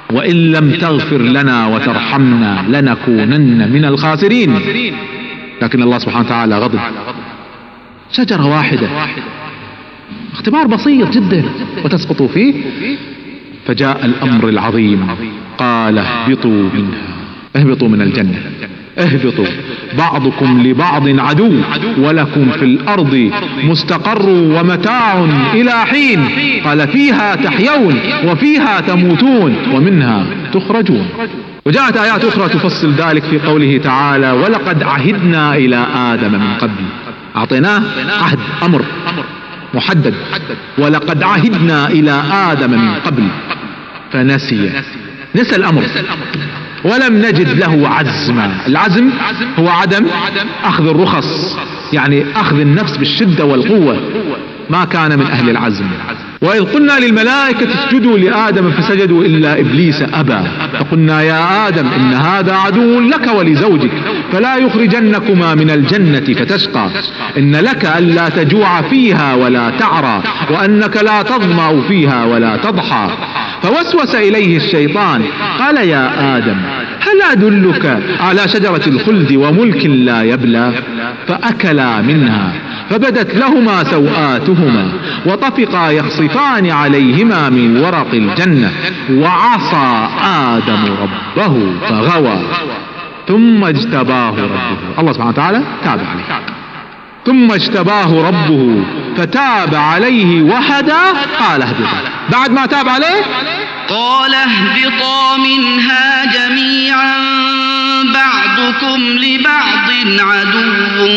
وإن لم تغفر لنا وترحمنا لنكونن من الخاسرين. لكن الله سبحانه وتعالى غضب. شجرة واحدة، اختبار بسيط جدا وتسقط فيه. فجاء الأمر العظيم، قال اهبطوا منها، اهبطوا من الجنة، اهبطوا بعضكم لبعض عدو ولكم في الأرض مستقر ومتاع إلى حين. قال فيها تحيون وفيها تموتون ومنها تخرجون. وجاءت آيات أخرى تفصل ذلك في قوله تعالى ولقد عهدنا إلى آدم من قبل. أعطيناه عهد، أمر محدد، ولقد عهدنا إلى آدم من قبل فنسي، نسى الأمر ولم نجد له عزما. العزم هو عدم أخذ الرخص، يعني أخذ النفس بالشدة والقوة، ما كان من أهل العزم. وإذ قلنا للملائكة اسجدوا لآدم فسجدوا إلا إبليس أبى، فقلنا يا آدم إن هذا عدو لك ولزوجك فلا يخرجنكما من الجنة فتشقى، إن لك ألا تجوع فيها ولا تعرى وأنك لا تظمأ فيها ولا تضحى. فوسوس إليه الشيطان قال يا آدم هل أدلك على شجرة الخلد وملك لا يبلى؟ فأكلا منها فبدت لهما سوآتهما وطفقا يخصفان عليهما من ورق الجنة وعصى آدم ربه فغوى ثم اجتباه ربه. الله سبحانه وتعالى تاب عليه، ثم اجتباه ربه فتاب عليه وهدى. قال اهبطا، بعد ما تاب عليه قال اهبطا منها جميعا بعضكم لبعض عدو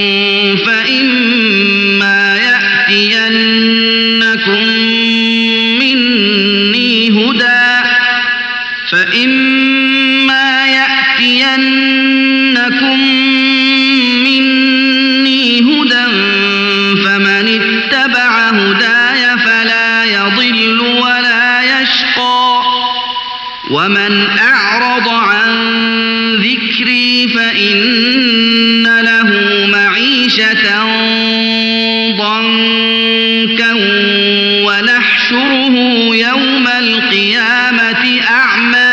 فإما يأتينكم مني هدى فإما يأتينكم مني هدى فمن اتبع هداي فلا يضل ولا يشقى ومن أعرض عن ذكري فإن له معيشة ضنكا ونحشره يوم القيامة أعمى.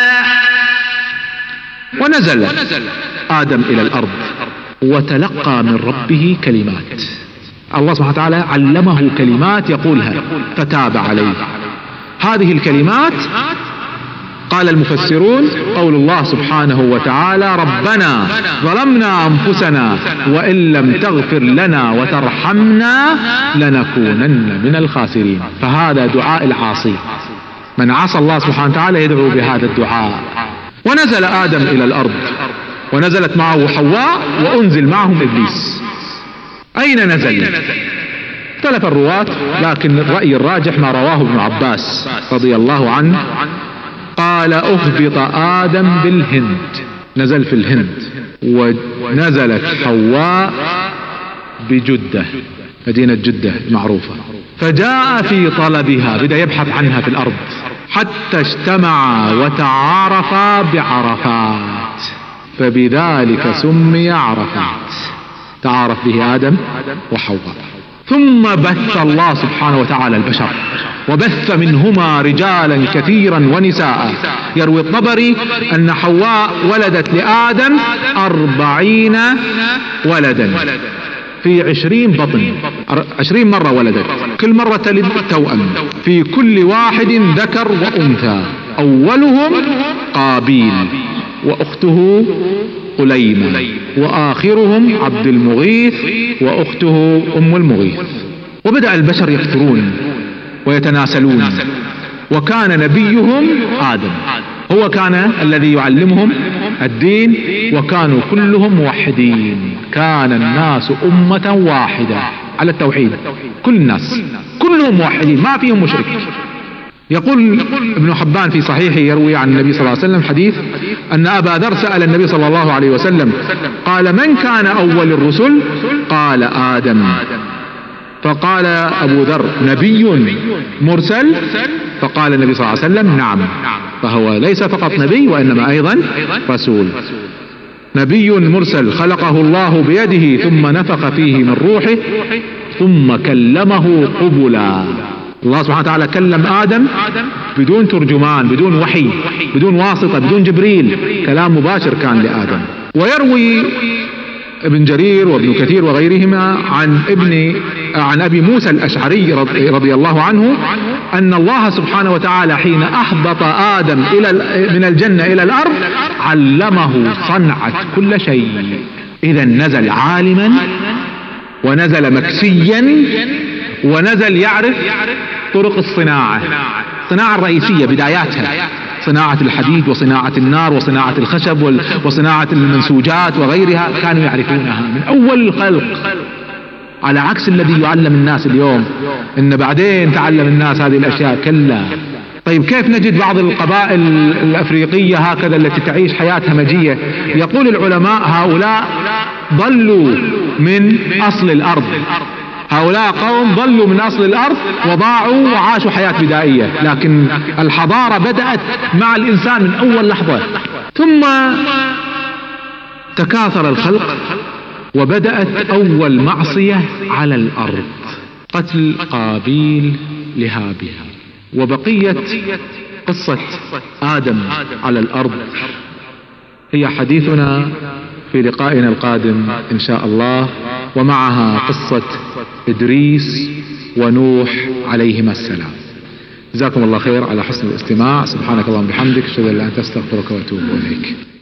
ونزل آدم إلى الأرض وتلقى من ربه كلمات. الله سبحانه وتعالى علمه كلمات يقولها فتاب عليه. هذه الكلمات قال المفسرون قول الله سبحانه وتعالى ربنا ظلمنا أنفسنا وإن لم تغفر لنا وترحمنا لنكونن من الخاسرين. فهذا دعاء العاصي، من عصى الله سبحانه وتعالى يدعو بهذا الدعاء. ونزل آدم إلى الأرض ونزلت معه حواء وأنزل معهم إبليس. أين نزل؟ اختلف الرواة، لكن الرأي الراجح ما رواه ابن عباس رضي الله عنه قال اهبط آدم بالهند، نزل في الهند. ونزلت حواء بجدة، مدينة جدة معروفة. فجاء في طلبها، بدأ يبحث عنها في الأرض حتى اجتمعا وتعارفا بعرفات فبذلك سمي عرفات. تعارف به آدم وحواء. ثم بث الله سبحانه وتعالى البشر وبث منهما رجالا كثيرا ونساء. يروي الطبري أن حواء ولدت لآدم أربعين ولدا في عشرين بطن، عشرين مرة ولدت، كل مرة تلد توأم، في كل واحد ذكر وأنثى. أولهم قابيل وأخته قليمة وآخرهم عبد المغيث وأخته أم المغيث. وبدأ البشر يكثرون ويتناسلون، وكان نبيهم آدم، هو كان الذي يعلمهم الدين، وكانوا كلهم موحدين. كان الناس أمة واحدة على التوحيد، كل الناس كلهم موحدين ما فيهم مشرك. يقول ابن حبان في صحيحه يروي عن النبي صلى الله عليه وسلم حديث أن أبا ذر سأل النبي صلى الله عليه وسلم قال من كان أول الرسل؟ قال آدم. فقال أبو ذر نبي مرسل؟ فقال النبي صلى الله عليه وسلم نعم، فهو ليس فقط نبي وإنما أيضا رسول. نبي مرسل خلقه الله بيده ثم نفخ فيه من روحه ثم كلمه قبلا. الله سبحانه وتعالى كلم آدم بدون ترجمان، بدون وحي، بدون واسطة، بدون جبريل، كلام مباشر كان لآدم. ويروي ابن جرير وابن كثير وغيرهما عن ابن عن أبي موسى الأشعري رضي الله عنه أن الله سبحانه وتعالى حين أهبط آدم إلى من الجنة إلى الأرض علمه صنعة كل شيء. إذا نزل عالما ونزل مكسيا ونزل يعرف طرق الصناعة، الصناعة الرئيسية بداياتها، صناعة الحديد وصناعة النار وصناعة الخشب وصناعة المنسوجات وغيرها، كانوا يعرفونها من أول الخلق، على عكس الذي يعلم الناس اليوم إن بعدين تعلم الناس هذه الأشياء. كلا. طيب كيف نجد بعض القبائل الأفريقية هكذا التي تعيش حياة همجية؟ يقول العلماء هؤلاء ضلوا من أصل الأرض، هؤلاء قوم ضلوا من أصل الأرض وضاعوا وعاشوا حياة بدائية، لكن الحضارة بدأت مع الإنسان من أول لحظة، ثم تكاثر الخلق وبدأت أول معصية على الأرض، قتل قابيل لهابيل. وبقية قصة آدم على الأرض هي حديثنا في لقائنا القادم إن شاء الله، ومعها قصة إدريس ونوح عليهما السلام. جزاكم الله خير على حسن الاستماع. سبحانك اللهم وبحمدك، أشهد أن لا إله إلا أنت، أستغفرك وأتوب إليك.